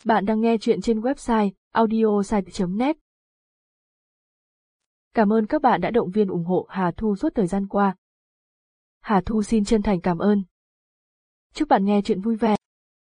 Bạn đang nghe chuyện trên website audiosite.net. Cảm ơn các bạn đã động viên ủng hộ Hà Thu suốt thời gian qua. Hà Thu xin chân thành cảm ơn. Chúc bạn nghe chuyện vui vẻ.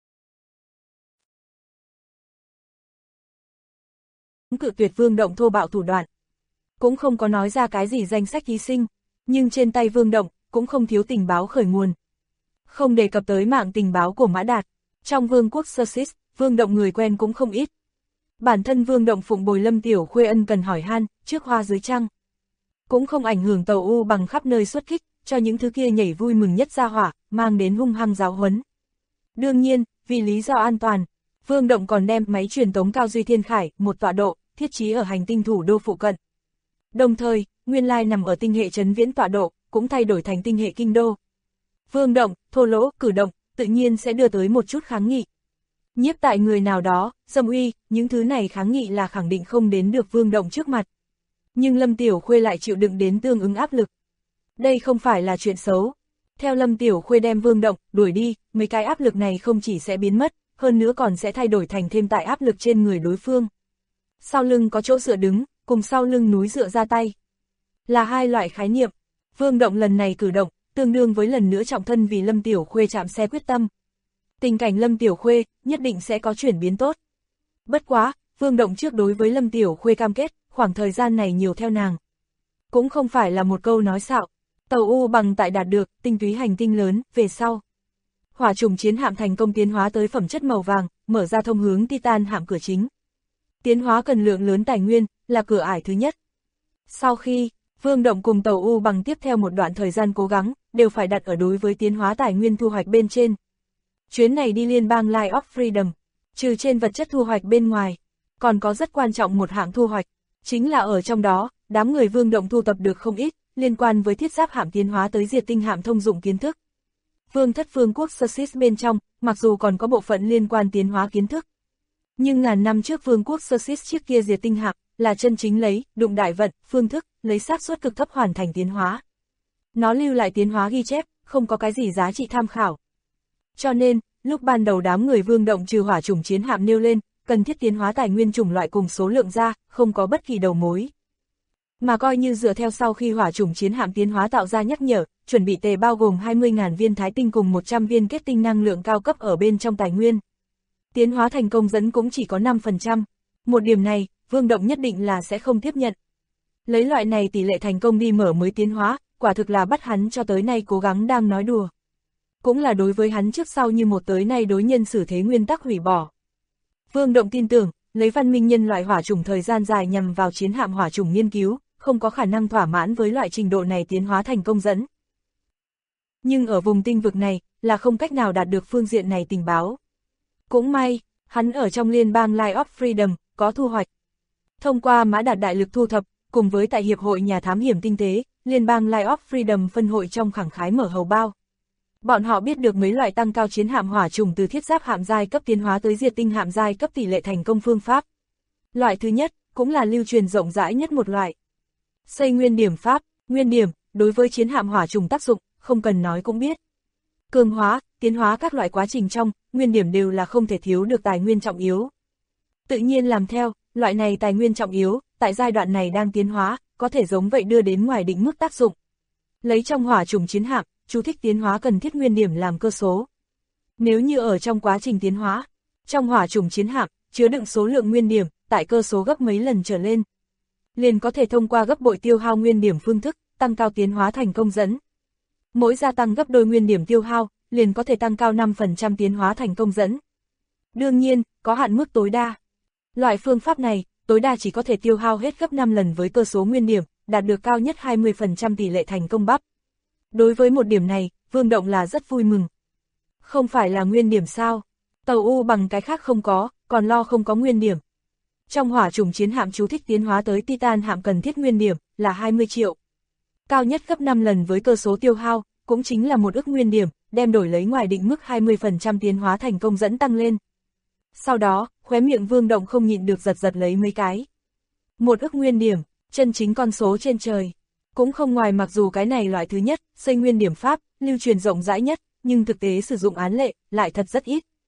Cự tuyệt Vương Động thô bạo thủ đoạn. Cũng không có nói ra cái gì danh sách thí sinh, nhưng trên tay Vương Động cũng không thiếu tình báo khởi nguồn. Không đề cập tới mạng tình báo của Mã Đạt, trong vương quốc Sussex, Vương Động người quen cũng không ít. Bản thân Vương Động phụng bồi Lâm Tiểu Khuê ân cần hỏi han, trước hoa dưới trăng. Cũng không ảnh hưởng tàu U bằng khắp nơi xuất kích, cho những thứ kia nhảy vui mừng nhất ra hỏa, mang đến hung hăng giáo huấn. Đương nhiên, vì lý do an toàn, Vương Động còn đem máy truyền tống Cao Duy Thiên Khải, một tọa độ, thiết trí ở hành tinh thủ đô phụ cận. Đồng thời, nguyên lai nằm ở tinh hệ Trấn Viễn tọa độ, cũng thay đổi thành tinh hệ Kinh Đô. Vương Động, thô lỗ, cử động, tự nhiên sẽ đưa tới một chút kháng nghị. Nhiếp tại người nào đó, dâm uy, những thứ này kháng nghị là khẳng định không đến được Vương Động trước mặt. Nhưng Lâm Tiểu Khuê lại chịu đựng đến tương ứng áp lực. Đây không phải là chuyện xấu. Theo Lâm Tiểu Khuê đem Vương Động đuổi đi, mấy cái áp lực này không chỉ sẽ biến mất, hơn nữa còn sẽ thay đổi thành thêm tại áp lực trên người đối phương. Sau lưng có chỗ dựa đứng, cùng sau lưng núi dựa ra tay. Là hai loại khái niệm. Vương Động lần này cử động, tương đương với lần nữa trọng thân vì Lâm Tiểu Khuê chạm xe quyết tâm. Tình cảnh Lâm Tiểu Khuê nhất định sẽ có chuyển biến tốt. Bất quá, Vương Động trước đối với Lâm Tiểu Khuê cam kết, khoảng thời gian này nhiều theo nàng. Cũng không phải là một câu nói xạo, tàu U bằng tại đạt được tinh túy hành tinh lớn, về sau. Hỏa trùng chiến hạm thành công tiến hóa tới phẩm chất màu vàng, mở ra thông hướng Titan hạm cửa chính. Tiến hóa cần lượng lớn tài nguyên, là cửa ải thứ nhất. Sau khi, Vương Động cùng tàu U bằng tiếp theo một đoạn thời gian cố gắng, đều phải đặt ở đối với tiến hóa tài nguyên thu hoạch bên trên. Chuyến này đi liên bang Line of Freedom, trừ trên vật chất thu hoạch bên ngoài, còn có rất quan trọng một hạng thu hoạch, chính là ở trong đó, đám người Vương Động thu tập được không ít, liên quan với thiết giáp hạm tiến hóa tới diệt tinh hạm thông dụng kiến thức. Vương thất vương quốc Sussex bên trong, mặc dù còn có bộ phận liên quan tiến hóa kiến thức, nhưng ngàn năm trước vương quốc Sussex trước kia diệt tinh hạm, là chân chính lấy, đụng đại vận, phương thức, lấy xác suất cực thấp hoàn thành tiến hóa. Nó lưu lại tiến hóa ghi chép, không có cái gì giá trị tham khảo. Cho nên, lúc ban đầu đám người Vương Động trừ hỏa chủng chiến hạm nêu lên, cần thiết tiến hóa tài nguyên chủng loại cùng số lượng ra, không có bất kỳ đầu mối. Mà coi như dựa theo sau khi hỏa chủng chiến hạm tiến hóa tạo ra nhắc nhở, chuẩn bị tề bao gồm 20.000 viên thái tinh cùng 100 viên kết tinh năng lượng cao cấp ở bên trong tài nguyên. Tiến hóa thành công dẫn cũng chỉ có 5%. Một điểm này, Vương Động nhất định là sẽ không tiếp nhận. Lấy loại này tỷ lệ thành công đi mở mới tiến hóa, quả thực là bắt hắn cho tới nay cố gắng đang nói đùa. Cũng là đối với hắn trước sau như một tới nay đối nhân xử thế nguyên tắc hủy bỏ. Vương Động tin tưởng, lấy văn minh nhân loại hỏa chủng thời gian dài nhằm vào chiến hạm hỏa chủng nghiên cứu, không có khả năng thỏa mãn với loại trình độ này tiến hóa thành công dẫn. Nhưng ở vùng tinh vực này, là không cách nào đạt được phương diện này tình báo. Cũng may, hắn ở trong liên bang Line of Freedom, có thu hoạch. Thông qua Mã Đạt đại lực thu thập, cùng với tại Hiệp hội Nhà Thám hiểm Tinh tế, liên bang Line of Freedom phân hội trong khẳng khái mở hầu bao. Bọn họ biết được mấy loại tăng cao chiến hạm hỏa trùng từ thiết giáp hạm giai cấp tiến hóa tới diệt tinh hạm giai cấp tỷ lệ thành công phương pháp. Loại thứ nhất, cũng là lưu truyền rộng rãi nhất một loại. Xây nguyên điểm pháp, nguyên điểm, đối với chiến hạm hỏa trùng tác dụng, không cần nói cũng biết. Cường hóa, tiến hóa các loại quá trình trong, nguyên điểm đều là không thể thiếu được tài nguyên trọng yếu. Tự nhiên làm theo, loại này tài nguyên trọng yếu, tại giai đoạn này đang tiến hóa, có thể giống vậy đưa đến ngoài định mức tác dụng. Lấy trong hỏa trùng chiến hạm, chú thích tiến hóa cần thiết nguyên điểm làm cơ số. Nếu như ở trong quá trình tiến hóa, trong hỏa trùng chiến hạm, chứa đựng số lượng nguyên điểm, tại cơ số gấp mấy lần trở lên, liền có thể thông qua gấp bội tiêu hao nguyên điểm phương thức, tăng cao tiến hóa thành công dẫn. Mỗi gia tăng gấp đôi nguyên điểm tiêu hao, liền có thể tăng cao 5% tiến hóa thành công dẫn. Đương nhiên, có hạn mức tối đa. Loại phương pháp này, tối đa chỉ có thể tiêu hao hết gấp 5 lần với cơ số nguyên điểm, đạt được cao nhất 20% tỷ lệ thành công bắp. Đối với một điểm này, Vương Động là rất vui mừng. Không phải là nguyên điểm sao? Tàu U bằng cái khác không có, còn lo không có nguyên điểm. Trong hỏa trùng chiến hạm chú thích tiến hóa tới Titan hạm cần thiết nguyên điểm, là 20 triệu. Cao nhất gấp 5 lần với cơ số tiêu hao, cũng chính là 1 ức nguyên điểm, đem đổi lấy ngoài định mức 20% tiến hóa thành công dẫn tăng lên. Sau đó, khóe miệng Vương Động không nhịn được giật giật lấy mấy cái. 1 ức nguyên điểm, chân chính con số trên trời. Cũng không ngoài mặc dù cái này loại thứ nhất, xây nguyên điểm pháp, lưu truyền rộng rãi nhất, nhưng thực tế sử dụng án lệ, lại thật rất ít.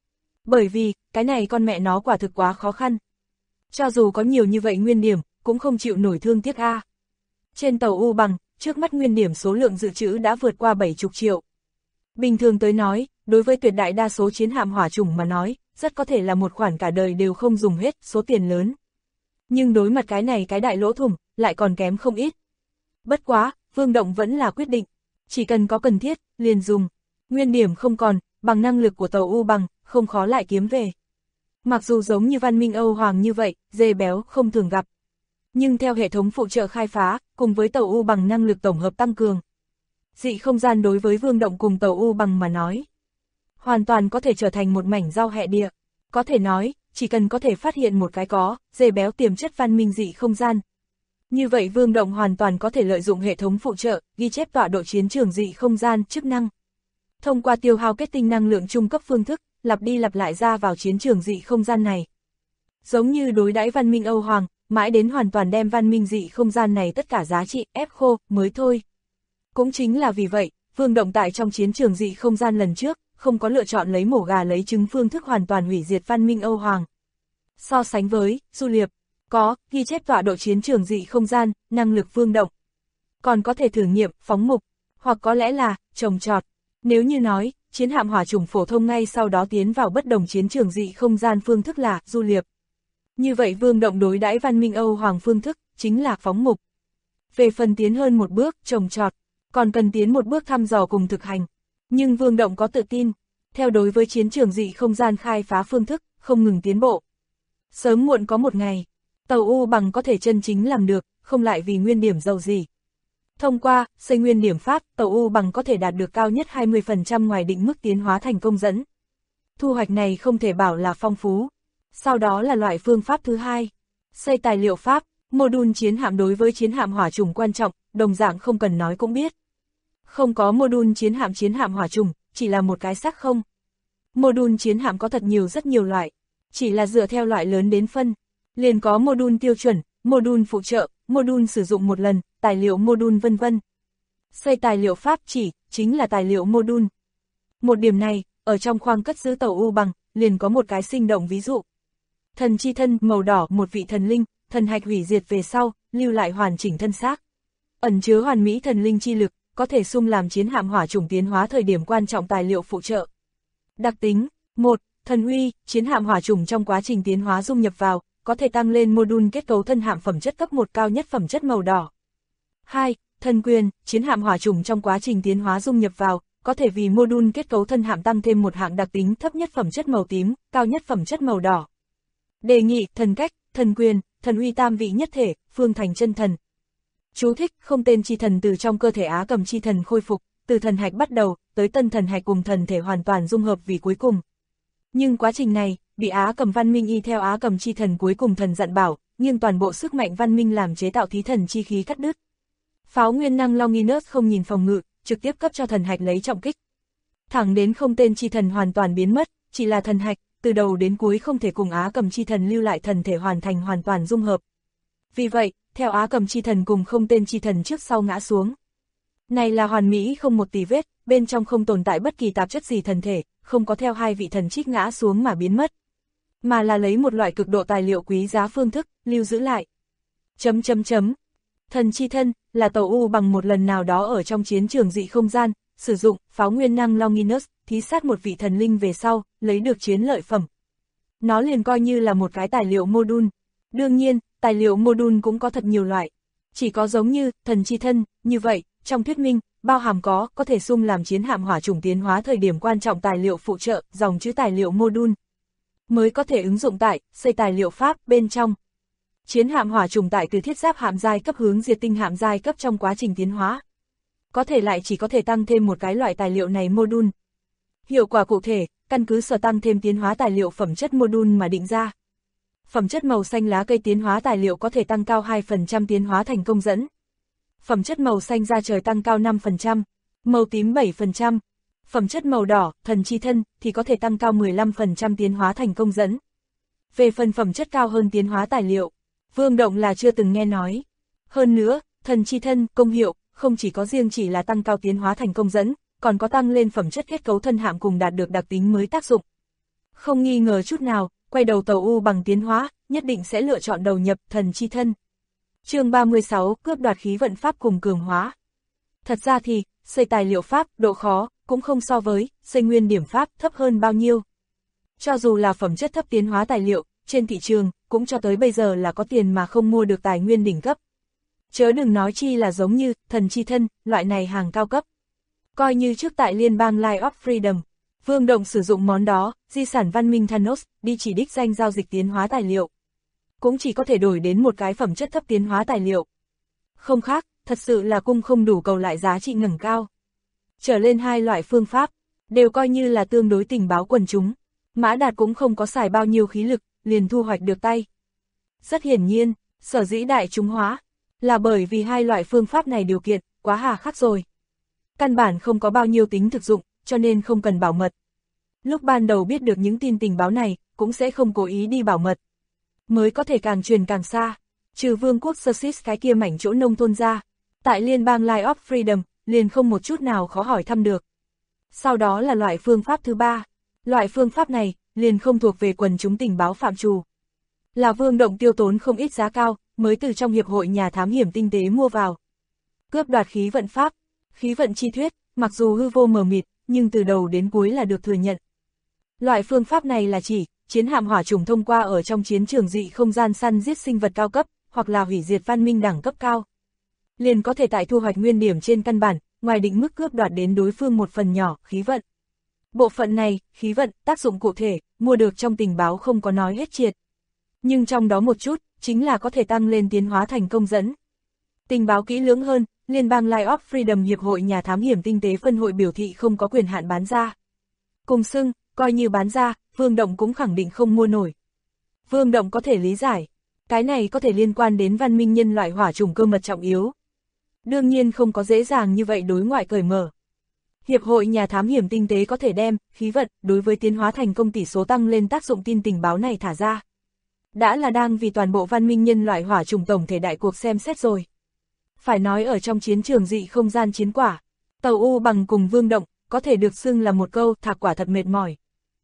Bởi vì, cái này con mẹ nó quả thực quá khó khăn. Cho dù có nhiều như vậy nguyên điểm, cũng không chịu nổi thương tiếc a. Trên tàu U Bằng, trước mắt nguyên điểm số lượng dự trữ đã vượt qua 70 triệu. Bình thường tới nói, đối với tuyệt đại đa số chiến hạm hỏa chủng mà nói, rất có thể là một khoản cả đời đều không dùng hết, số tiền lớn. Nhưng đối mặt cái này cái đại lỗ thủng, lại còn kém không ít. Bất quá, Vương Động vẫn là quyết định. Chỉ cần có cần thiết, liền dùng. Nguyên điểm không còn, bằng năng lực của tàu U Bằng, không khó lại kiếm về. Mặc dù giống như văn minh Âu Hoàng như vậy, dê béo không thường gặp. Nhưng theo hệ thống phụ trợ khai phá, cùng với tàu U Bằng năng lực tổng hợp tăng cường. Dị không gian đối với Vương Động cùng tàu U Bằng mà nói. Hoàn toàn có thể trở thành một mảnh rau hẹ địa. Có thể nói, chỉ cần có thể phát hiện một cái có, dê béo tiềm chất văn minh dị không gian. Như vậy Vương Động hoàn toàn có thể lợi dụng hệ thống phụ trợ, ghi chép tọa độ chiến trường dị không gian chức năng. Thông qua tiêu hao kết tinh năng lượng trung cấp phương thức, lặp đi lặp lại ra vào chiến trường dị không gian này. Giống như đối đãi văn minh Âu Hoàng, mãi đến hoàn toàn đem văn minh dị không gian này tất cả giá trị ép khô mới thôi. Cũng chính là vì vậy, Vương Động tại trong chiến trường dị không gian lần trước, không có lựa chọn lấy mổ gà lấy trứng phương thức hoàn toàn hủy diệt văn minh Âu Hoàng. So sánh với, Du Liệp, có, ghi chép tọa độ chiến trường dị không gian, năng lực Vương Động. Còn có thể thử nghiệm, phóng mục, hoặc có lẽ là, trồng trọt. Nếu như nói, chiến hạm hỏa chủng phổ thông ngay sau đó tiến vào bất đồng chiến trường dị không gian phương thức là, Du Liệp. Như vậy Vương Động đối đãi văn minh Âu Hoàng phương thức, chính là phóng mục. Về phần tiến hơn một bước, trồng trọt, còn cần tiến một bước thăm dò cùng thực hành. Nhưng Vương Động có tự tin, theo đối với chiến trường dị không gian khai phá phương thức, không ngừng tiến bộ. Sớm muộn có một ngày, tàu U Bằng có thể chân chính làm được, không lại vì nguyên điểm giàu gì. Thông qua, xây nguyên điểm pháp, tàu U Bằng có thể đạt được cao nhất 20% ngoài định mức tiến hóa thành công dẫn. Thu hoạch này không thể bảo là phong phú. Sau đó là loại phương pháp thứ hai. Xây tài liệu pháp, module chiến hạm đối với chiến hạm hỏa chủng quan trọng, đồng dạng không cần nói cũng biết. Không có module chiến hạm hỏa chủng, chỉ là một cái xác không. Module chiến hạm có thật nhiều rất nhiều loại, chỉ là dựa theo loại lớn đến phân. Liền có module tiêu chuẩn, module phụ trợ, module sử dụng một lần, tài liệu module vân vân. Xây tài liệu pháp chính là tài liệu module. Một điểm này, ở trong khoang cất giữ tàu U Bằng, liền có một cái sinh động ví dụ. Thần chi thân màu đỏ, một vị thần linh, thần hạch hủy diệt về sau, lưu lại hoàn chỉnh thân xác. Ẩn chứa hoàn mỹ thần linh chi lực, có thể sung làm chiến hạm hỏa chủng tiến hóa thời điểm quan trọng tài liệu phụ trợ. Đặc tính 1. Thần uy, chiến hạm hỏa chủng trong quá trình tiến hóa dung nhập vào, có thể tăng lên module kết cấu thân hạm phẩm chất cấp 1 cao nhất phẩm chất màu đỏ. 2. Thần quyền, chiến hạm hỏa chủng trong quá trình tiến hóa dung nhập vào, có thể vì module kết cấu thân hạm tăng thêm một hạng đặc tính thấp nhất phẩm chất màu tím, cao nhất phẩm chất màu đỏ. Đề nghị, thần cách, thần quyền, thần uy tam vị nhất thể, phương thành chân thần. Chú thích, không tên chi thần từ trong cơ thể Á Cầm chi thần khôi phục, từ thần hạch bắt đầu, tới tân thần hạch cùng thần thể hoàn toàn dung hợp vì cuối cùng. Nhưng quá trình này, bị Á Cầm văn minh y theo Á Cầm chi thần cuối cùng thần dặn bảo, nhưng toàn bộ sức mạnh văn minh làm chế tạo thí thần chi khí cắt đứt. Pháo nguyên năng Longinus không nhìn phòng ngự, trực tiếp cấp cho thần hạch lấy trọng kích. Thẳng đến không tên chi thần hoàn toàn biến mất, chỉ là thần hạch, từ đầu đến cuối không thể cùng Á Cầm chi thần lưu lại thần thể hoàn thành hoàn toàn dung hợp. Vì vậy, theo Á Cầm chi thần cùng không tên chi thần trước sau ngã xuống. Này là hoàn mỹ không một tì vết, bên trong không tồn tại bất kỳ tạp chất gì thần thể, không có theo hai vị thần trích ngã xuống mà biến mất. Mà là lấy một loại cực độ tài liệu quý giá phương thức, lưu giữ lại. Thần chi thân, là tàu U Bằng một lần nào đó ở trong chiến trường dị không gian, sử dụng pháo nguyên năng Longinus, thí sát một vị thần linh về sau, lấy được chiến lợi phẩm. Nó liền coi như là một cái tài liệu module. Đương nhiên, tài liệu module cũng có thật nhiều loại. Chỉ có giống như, thần chi thân, như vậy, trong thuyết minh, bao hàm có thể sung làm chiến hạm hỏa chủng tiến hóa thời điểm quan trọng tài liệu phụ trợ, dòng chữ tài liệu module. Mới có thể ứng dụng tại, xây tài liệu pháp, bên trong. Chiến hạm hỏa chủng tại từ thiết giáp hạm giai cấp hướng diệt tinh hạm giai cấp trong quá trình tiến hóa. Có thể lại chỉ có thể tăng thêm một cái loại tài liệu này module. Hiệu quả cụ thể, căn cứ sở tăng thêm tiến hóa tài liệu phẩm chất module mà định ra. Phẩm chất màu xanh lá cây tiến hóa tài liệu có thể tăng cao 2% tiến hóa thành công dẫn. Phẩm chất màu xanh da trời tăng cao 5%, màu tím 7%. Phẩm chất màu đỏ, thần chi thân, thì có thể tăng cao 15% tiến hóa thành công dẫn. Về phần phẩm chất cao hơn tiến hóa tài liệu, Vương Động là chưa từng nghe nói. Hơn nữa, thần chi thân, công hiệu, không chỉ có riêng chỉ là tăng cao tiến hóa thành công dẫn, còn có tăng lên phẩm chất kết cấu thân hạm cùng đạt được đặc tính mới tác dụng. Không nghi ngờ chút nào, quay đầu tàu U bằng tiến hóa, nhất định sẽ lựa chọn đầu nhập thần chi thân. Chương 36, cướp đoạt khí vận pháp cùng cường hóa. Thật ra thì, xây tài liệu pháp, độ khó, cũng không so với, xây nguyên điểm pháp thấp hơn bao nhiêu. Cho dù là phẩm chất thấp tiến hóa tài liệu, trên thị trường, cũng cho tới bây giờ là có tiền mà không mua được tài nguyên đỉnh cấp. Chớ đừng nói chi là giống như, thần chi thân, loại này hàng cao cấp. Coi như trước tại liên bang Light of Freedom, Vương Động sử dụng món đó, di sản văn minh Thanos, đi chỉ đích danh giao dịch tiến hóa tài liệu. Cũng chỉ có thể đổi đến một cái phẩm chất thấp tiến hóa tài liệu. Không khác, thật sự là cung không đủ cầu lại giá trị ngẩng cao. Trở lên hai loại phương pháp, đều coi như là tương đối tình báo quần chúng. Mã Đạt cũng không có xài bao nhiêu khí lực, liền thu hoạch được tay. Rất hiển nhiên, sở dĩ đại chúng hóa, là bởi vì hai loại phương pháp này điều kiện, quá hà khắc rồi. Căn bản không có bao nhiêu tính thực dụng, cho nên không cần bảo mật. Lúc ban đầu biết được những tin tình báo này, cũng sẽ không cố ý đi bảo mật. Mới có thể càng truyền càng xa, trừ vương quốc Xerxes cái kia mảnh chỗ nông thôn ra. Tại liên bang Light of Freedom, liền không một chút nào khó hỏi thăm được. Sau đó là loại phương pháp thứ ba. Loại phương pháp này, liền không thuộc về quần chúng tình báo phạm trù. Là Vương Động tiêu tốn không ít giá cao, mới từ trong hiệp hội nhà thám hiểm tinh tế mua vào. Cướp đoạt khí vận pháp, khí vận chi thuyết, mặc dù hư vô mờ mịt, nhưng từ đầu đến cuối là được thừa nhận. Loại phương pháp này là chỉ, chiến hạm hỏa chủng thông qua ở trong chiến trường dị không gian săn giết sinh vật cao cấp, hoặc là hủy diệt văn minh đẳng cấp cao. Liền có thể tại thu hoạch nguyên điểm trên căn bản, ngoài định mức cướp đoạt đến đối phương một phần nhỏ, khí vận. Bộ phận này, khí vận, tác dụng cụ thể, mua được trong tình báo không có nói hết triệt. Nhưng trong đó một chút, chính là có thể tăng lên tiến hóa thành công dẫn. Tình báo kỹ lưỡng hơn, Liên bang Light of Freedom Hiệp hội nhà thám hiểm tinh tế phân hội biểu thị không có quyền hạn bán ra. Cùng xưng, coi như bán ra, Vương Động cũng khẳng định không mua nổi. Vương Động có thể lý giải, cái này có thể liên quan đến văn minh nhân loại hỏa chủng cơ mật trọng yếu. Đương nhiên không có dễ dàng như vậy đối ngoại cởi mở. Hiệp hội nhà thám hiểm tinh tế có thể đem, khí vận, đối với tiến hóa thành công tỷ số tăng lên tác dụng tin tình báo này thả ra. Đã là đang vì toàn bộ văn minh nhân loại hỏa chủng tổng thể đại cuộc xem xét rồi. Phải nói ở trong chiến trường dị không gian chiến quả, tàu U bằng cùng Vương Động, có thể được xưng là một câu thạc quả thật mệt mỏi.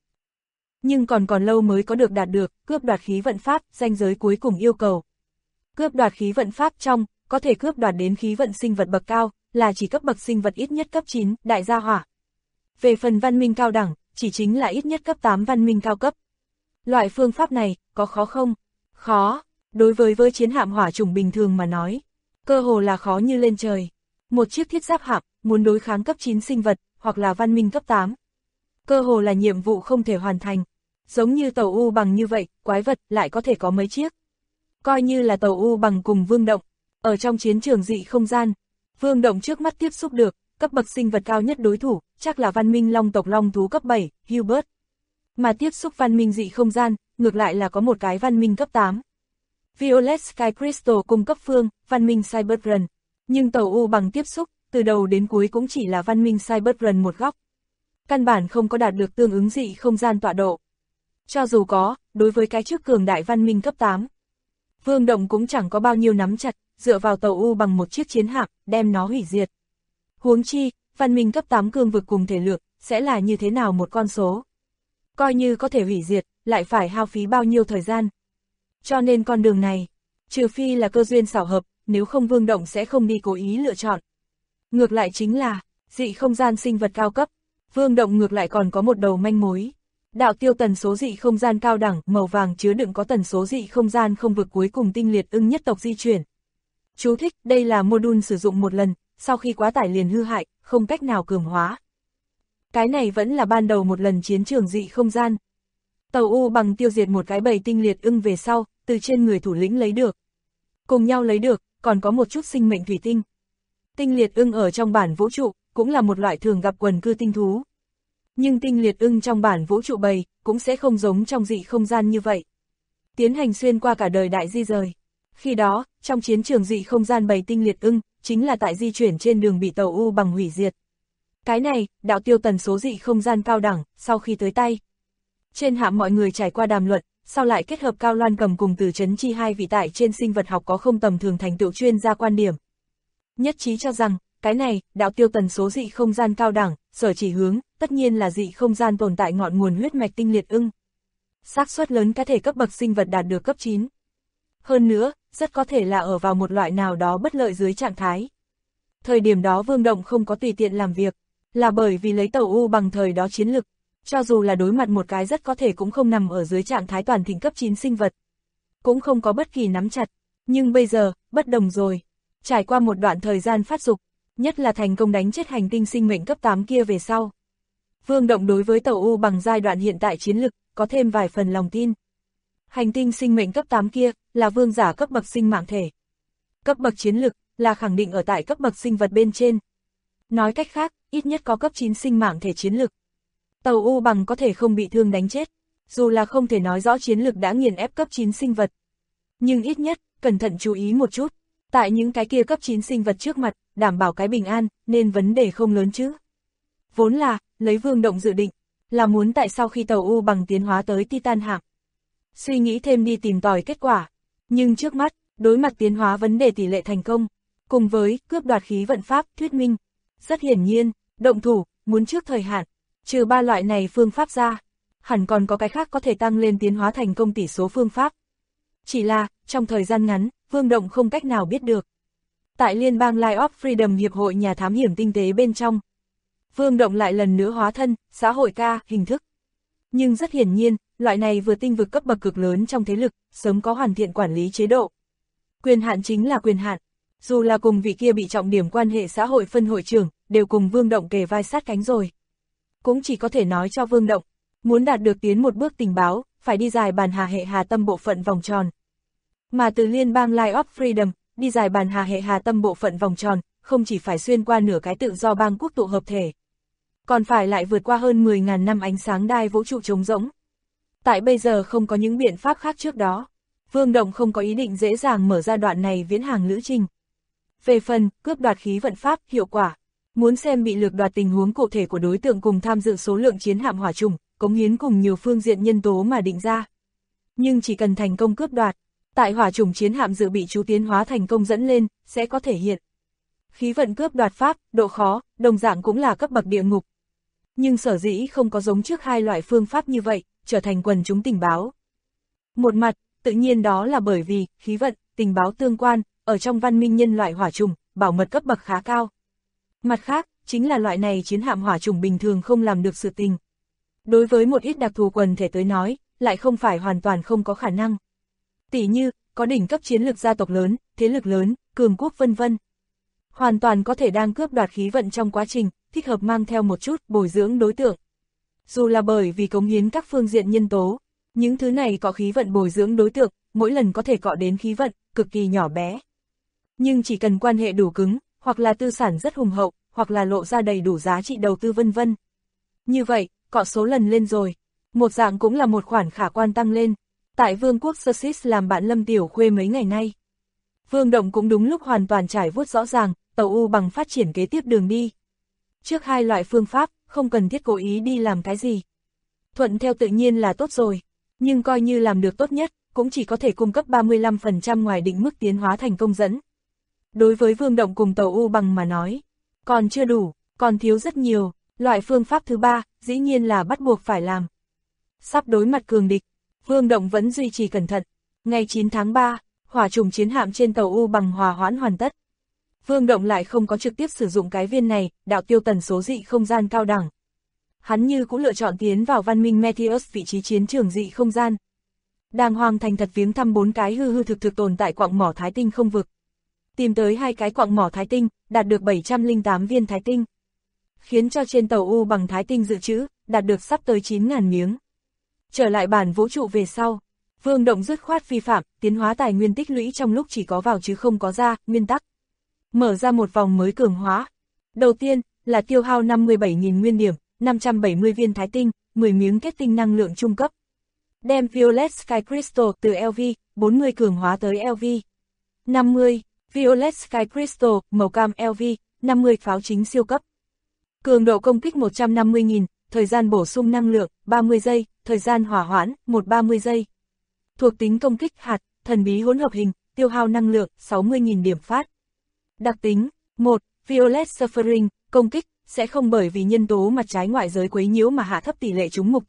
Nhưng còn lâu mới có được đạt được, cướp đoạt khí vận pháp, ranh giới cuối cùng yêu cầu. Cướp đoạt khí vận pháp trong, có thể cướp đoạt đến khí vận sinh vật bậc cao, là chỉ cấp bậc sinh vật ít nhất cấp 9, đại gia hỏa. Về phần văn minh cao đẳng, chỉ chính là ít nhất cấp 8 văn minh cao cấp. Loại phương pháp này, có khó không? Khó, đối với chiến hạm hỏa chủng bình thường mà nói, cơ hồ là khó như lên trời. Một chiếc thiết giáp hạm, muốn đối kháng cấp 9 sinh vật, hoặc là văn minh cấp 8. Cơ hồ là nhiệm vụ không thể hoàn thành. Giống như tàu U bằng như vậy, quái vật lại có thể có mấy chiếc. Coi như là tàu U bằng cùng Vương Động, ở trong chiến trường dị không gian, Vương Động trước mắt tiếp xúc được, cấp bậc sinh vật cao nhất đối thủ, chắc là văn minh long tộc long thú cấp 7, Hubert. Mà tiếp xúc văn minh dị không gian, ngược lại là có một cái văn minh cấp 8. Violet Sky Crystal cung cấp phương, văn minh Cyberrun. Nhưng tàu U bằng tiếp xúc, từ đầu đến cuối cũng chỉ là văn minh Cyberrun một góc. Căn bản không có đạt được tương ứng dị không gian tọa độ. Cho dù có, đối với cái trước cường đại văn minh cấp 8, Vương Động cũng chẳng có bao nhiêu nắm chặt, dựa vào tàu U bằng một chiếc chiến hạm, đem nó hủy diệt. Huống chi, văn minh cấp 8 cương vực cùng thể lượng, sẽ là như thế nào một con số. Coi như có thể hủy diệt, lại phải hao phí bao nhiêu thời gian. Cho nên con đường này, trừ phi là cơ duyên xảo hợp, nếu không Vương Động sẽ không đi cố ý lựa chọn. Ngược lại chính là, dị không gian sinh vật cao cấp, Vương Động ngược lại còn có một đầu manh mối. Đạo tiêu tần số dị không gian cao đẳng, màu vàng chứa đựng có tần số dị không gian không vực cuối cùng tinh liệt ưng nhất tộc di chuyển. Chú thích, đây là module sử dụng một lần, sau khi quá tải liền hư hại, không cách nào cường hóa. Cái này vẫn là ban đầu một lần chiến trường dị không gian. Tàu U bằng tiêu diệt một cái bầy tinh liệt ưng về sau, từ trên người thủ lĩnh lấy được. Cùng nhau lấy được, còn có một chút sinh mệnh thủy tinh. Tinh liệt ưng ở trong bản vũ trụ, cũng là một loại thường gặp quần cư tinh thú. Nhưng tinh liệt ưng trong bản vũ trụ bầy, cũng sẽ không giống trong dị không gian như vậy. Tiến hành xuyên qua cả đời đại di rời. Khi đó, trong chiến trường dị không gian bầy tinh liệt ưng, chính là tại di chuyển trên đường bị tàu U bằng hủy diệt. Cái này, đạo tiêu tần số dị không gian cao đẳng, sau khi tới tay. Trên hạm mọi người trải qua đàm luận, sau lại kết hợp Cao Loan Cầm cùng Từ Chấn Chi hai vị tại trên sinh vật học có không tầm thường thành tựu chuyên gia quan điểm. Nhất trí cho rằng, cái này, đạo tiêu tần số dị không gian cao đẳng, sở chỉ hướng, tất nhiên là dị không gian tồn tại ngọn nguồn huyết mạch tinh liệt ưng. xác suất lớn cá thể cấp bậc sinh vật đạt được cấp 9. Hơn nữa, rất có thể là ở vào một loại nào đó bất lợi dưới trạng thái. Thời điểm đó Vương Động không có tùy tiện làm việc, là bởi vì lấy Tàu U bằng thời đó chiến lực, cho dù là đối mặt một cái rất có thể cũng không nằm ở dưới trạng thái toàn thịnh cấp 9 sinh vật. Cũng không có bất kỳ nắm chặt, nhưng bây giờ, bất đồng rồi. Trải qua một đoạn thời gian phát dục, nhất là thành công đánh chết hành tinh sinh mệnh cấp 8 kia về sau. Vương Động đối với Tàu U bằng giai đoạn hiện tại chiến lực, có thêm vài phần lòng tin. Hành tinh sinh mệnh cấp 8 kia, là vương giả cấp bậc sinh mạng thể. Cấp bậc chiến lực, là khẳng định ở tại cấp bậc sinh vật bên trên. Nói cách khác, ít nhất có cấp 9 sinh mạng thể chiến lực. Tàu U bằng có thể không bị thương đánh chết, dù là không thể nói rõ chiến lực đã nghiền ép cấp 9 sinh vật. Nhưng ít nhất, cẩn thận chú ý một chút, tại những cái kia cấp 9 sinh vật trước mặt, đảm bảo cái bình an, nên vấn đề không lớn chứ. Vốn là, lấy Vương Động dự định, là muốn tại sau khi Tàu U bằng tiến hóa tới Titan hạm. Suy nghĩ thêm đi tìm tòi kết quả, nhưng trước mắt, đối mặt tiến hóa vấn đề tỷ lệ thành công, cùng với cướp đoạt khí vận pháp thuyết minh, rất hiển nhiên, động thủ, muốn trước thời hạn, trừ 3 loại này phương pháp ra, hẳn còn có cái khác có thể tăng lên tiến hóa thành công tỷ số phương pháp. Chỉ là, trong thời gian ngắn, Vương Động không cách nào biết được. Tại Liên bang Line of Freedom Hiệp hội nhà thám hiểm tinh tế bên trong, Vương Động lại lần nữa hóa thân, xã hội ca, hình thức. Nhưng rất hiển nhiên, loại này vừa tinh vực cấp bậc cực lớn trong thế lực, sớm có hoàn thiện quản lý chế độ. Quyền hạn chính là quyền hạn, dù là cùng vị kia bị trọng điểm quan hệ xã hội phân hội trưởng, đều cùng Vương Động kề vai sát cánh rồi. Cũng chỉ có thể nói cho Vương Động, muốn đạt được tiến một bước tình báo, phải đi dài bàn hà hệ hà tâm bộ phận vòng tròn. Mà từ Liên bang Line of Freedom, đi dài bàn hà hệ hà tâm bộ phận vòng tròn, không chỉ phải xuyên qua nửa cái tự do bang quốc tụ hợp thể, còn phải lại vượt qua hơn 10.000 năm ánh sáng đai vũ trụ trống rỗng. Tại bây giờ không có những biện pháp khác trước đó, Vương Động không có ý định dễ dàng mở ra đoạn này viễn hàng lữ trình. Về phần, cướp đoạt khí vận pháp, hiệu quả, muốn xem bị lược đoạt tình huống cụ thể của đối tượng cùng tham dự số lượng chiến hạm hỏa trùng, cống hiến cùng nhiều phương diện nhân tố mà định ra. Nhưng chỉ cần thành công cướp đoạt, tại hỏa trùng chiến hạm dự bị chú tiến hóa thành công dẫn lên, sẽ có thể hiện. Khí vận cướp đoạt pháp, độ khó, đồng dạng cũng là cấp bậc địa ngục. Nhưng sở dĩ không có giống trước 2 loại phương pháp như vậy, trở thành quần chúng tình báo. Một mặt, tự nhiên đó là bởi vì, khí vận, tình báo tương quan, ở trong văn minh nhân loại hỏa trùng, bảo mật cấp bậc khá cao. Mặt khác, chính là loại này chiến hạm hỏa trùng bình thường không làm được sự tình. Đối với một ít đặc thù quần thể tới nói, lại không phải hoàn toàn không có khả năng. Tỉ như, có đỉnh cấp chiến lược gia tộc lớn, thế lực lớn, cường quốc vân vân. Hoàn toàn có thể đang cướp đoạt khí vận trong quá trình, thích hợp mang theo một chút bồi dưỡng đối tượng. Dù là bởi vì cống hiến các phương diện nhân tố, những thứ này có khí vận bồi dưỡng đối tượng, mỗi lần có thể cọ đến khí vận, cực kỳ nhỏ bé. Nhưng chỉ cần quan hệ đủ cứng, hoặc là tư sản rất hùng hậu, hoặc là lộ ra đầy đủ giá trị đầu tư vân vân. Như vậy, cọ số lần lên rồi, một dạng cũng là một khoản khả quan tăng lên. Tại Vương quốc Sussex làm bạn Lâm Tiểu Khuê mấy ngày nay, Vương Động cũng đúng lúc hoàn toàn trải vuốt rõ ràng, Tàu U bằng phát triển kế tiếp đường đi. Trước 2 loại phương pháp, không cần thiết cố ý đi làm cái gì. Thuận theo tự nhiên là tốt rồi, nhưng coi như làm được tốt nhất, cũng chỉ có thể cung cấp 35% ngoài định mức tiến hóa thành công dẫn. Đối với Vương Động cùng Tàu U bằng mà nói, còn chưa đủ, còn thiếu rất nhiều. Loại phương pháp thứ 3, dĩ nhiên là bắt buộc phải làm. Sắp đối mặt cường địch, Vương Động vẫn duy trì cẩn thận. Ngày 9 tháng 3, hỏa trùng chiến hạm trên Tàu U bằng hòa hoãn hoàn tất. Vương Động lại không có trực tiếp sử dụng cái viên này, đạo tiêu tần số dị không gian cao đẳng. Hắn như cũng lựa chọn tiến vào văn minh Meteus vị trí chiến trường dị không gian. Đàng hoàng thành thật viếng thăm 4 cái hư hư thực thực tồn tại quặng mỏ thái tinh không vực. Tìm tới 2 cái quặng mỏ thái tinh, đạt được 708 viên thái tinh. Khiến cho trên Tàu U bằng thái tinh dự trữ, đạt được sắp tới 9.000 miếng. Trở lại bản vũ trụ về sau, Vương Động dứt khoát vi phạm, tiến hóa tài nguyên tích lũy trong lúc chỉ có vào chứ không có ra, nguyên tắc. Mở ra một vòng mới cường hóa. Đầu tiên, là tiêu hao 57.000 nguyên điểm, 570 viên thái tinh, 10 miếng kết tinh năng lượng trung cấp. Đem Violet Sky Crystal từ LV, 40 cường hóa tới LV. 50, Violet Sky Crystal, màu cam LV, 50 pháo chính siêu cấp. Cường độ công kích 150.000, thời gian bổ sung năng lượng, 30 giây, thời gian hỏa hoãn, 130 giây. Thuộc tính công kích hạt, thần bí hỗn hợp hình, tiêu hao năng lượng, 60.000 điểm phát. Đặc tính, 1, Violet Suffering, công kích, sẽ không bởi vì nhân tố mặt trái ngoại giới quấy nhiễu mà hạ thấp tỷ lệ trúng mục tiêu,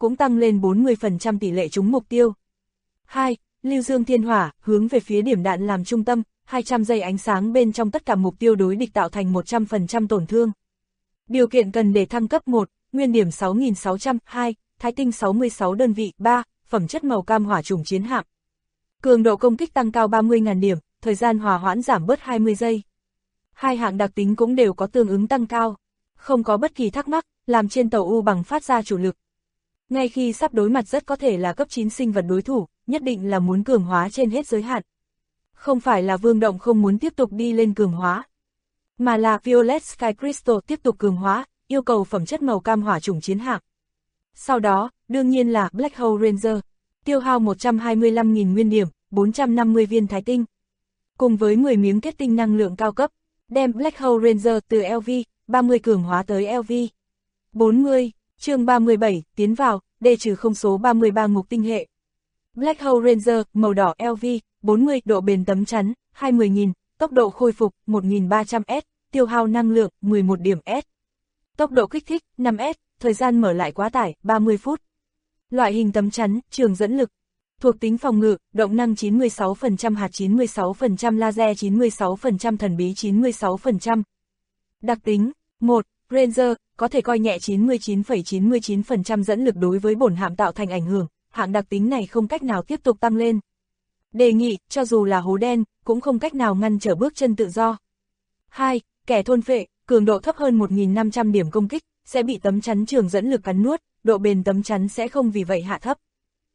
cũng tăng lên 40% tỷ lệ trúng mục tiêu. 2. Lưu dương thiên hỏa, hướng về phía điểm đạn làm trung tâm, 200 giây ánh sáng bên trong tất cả mục tiêu đối địch tạo thành 100% tổn thương. Điều kiện cần để thăng cấp 1, nguyên điểm 6.600, 2, thái tinh 66 đơn vị, 3, phẩm chất màu cam hỏa trùng chiến hạm. Cường độ công kích tăng cao 30.000 điểm, thời gian hòa hoãn giảm bớt 20 giây. Hai hạng đặc tính cũng đều có tương ứng tăng cao. Không có bất kỳ thắc mắc, làm trên tàu U bằng phát ra chủ lực. Ngay khi sắp đối mặt rất có thể là cấp 9 sinh vật đối thủ, nhất định là muốn cường hóa trên hết giới hạn. Không phải là Vương Động không muốn tiếp tục đi lên cường hóa, mà là Violet Sky Crystal tiếp tục cường hóa, yêu cầu phẩm chất màu cam hỏa trùng chiến hạm. Sau đó, đương nhiên là Black Hole Ranger, tiêu hao 125.000 nguyên điểm, 450 viên thái tinh. Cùng với 10 miếng kết tinh năng lượng cao cấp, đem Black Hole Ranger từ LV, 30 cường hóa tới LV. 40, chương 37, tiến vào, D-không số 33 ngục tinh hệ. Black Hole Ranger, màu đỏ LV, 40, độ bền tấm chắn, 20.000, tốc độ khôi phục, 1.300S, tiêu hao năng lượng, 11 điểm S. Tốc độ kích thích, 5S, thời gian mở lại quá tải, 30 phút. Loại hình tấm chắn, trường dẫn lực. Thuộc tính phòng ngự, động năng 96%, hạt 96%, laser 96%, thần bí 96%. Đặc tính, 1. Ranger, có thể coi nhẹ 99,99% dẫn lực đối với bổn hạm tạo thành ảnh hưởng, hạng đặc tính này không cách nào tiếp tục tăng lên. Đề nghị, cho dù là hố đen, cũng không cách nào ngăn trở bước chân tự do. 2. Kẻ thôn phệ, cường độ thấp hơn 1.500 điểm công kích, sẽ bị tấm chắn trường dẫn lực cắn nuốt, độ bền tấm chắn sẽ không vì vậy hạ thấp.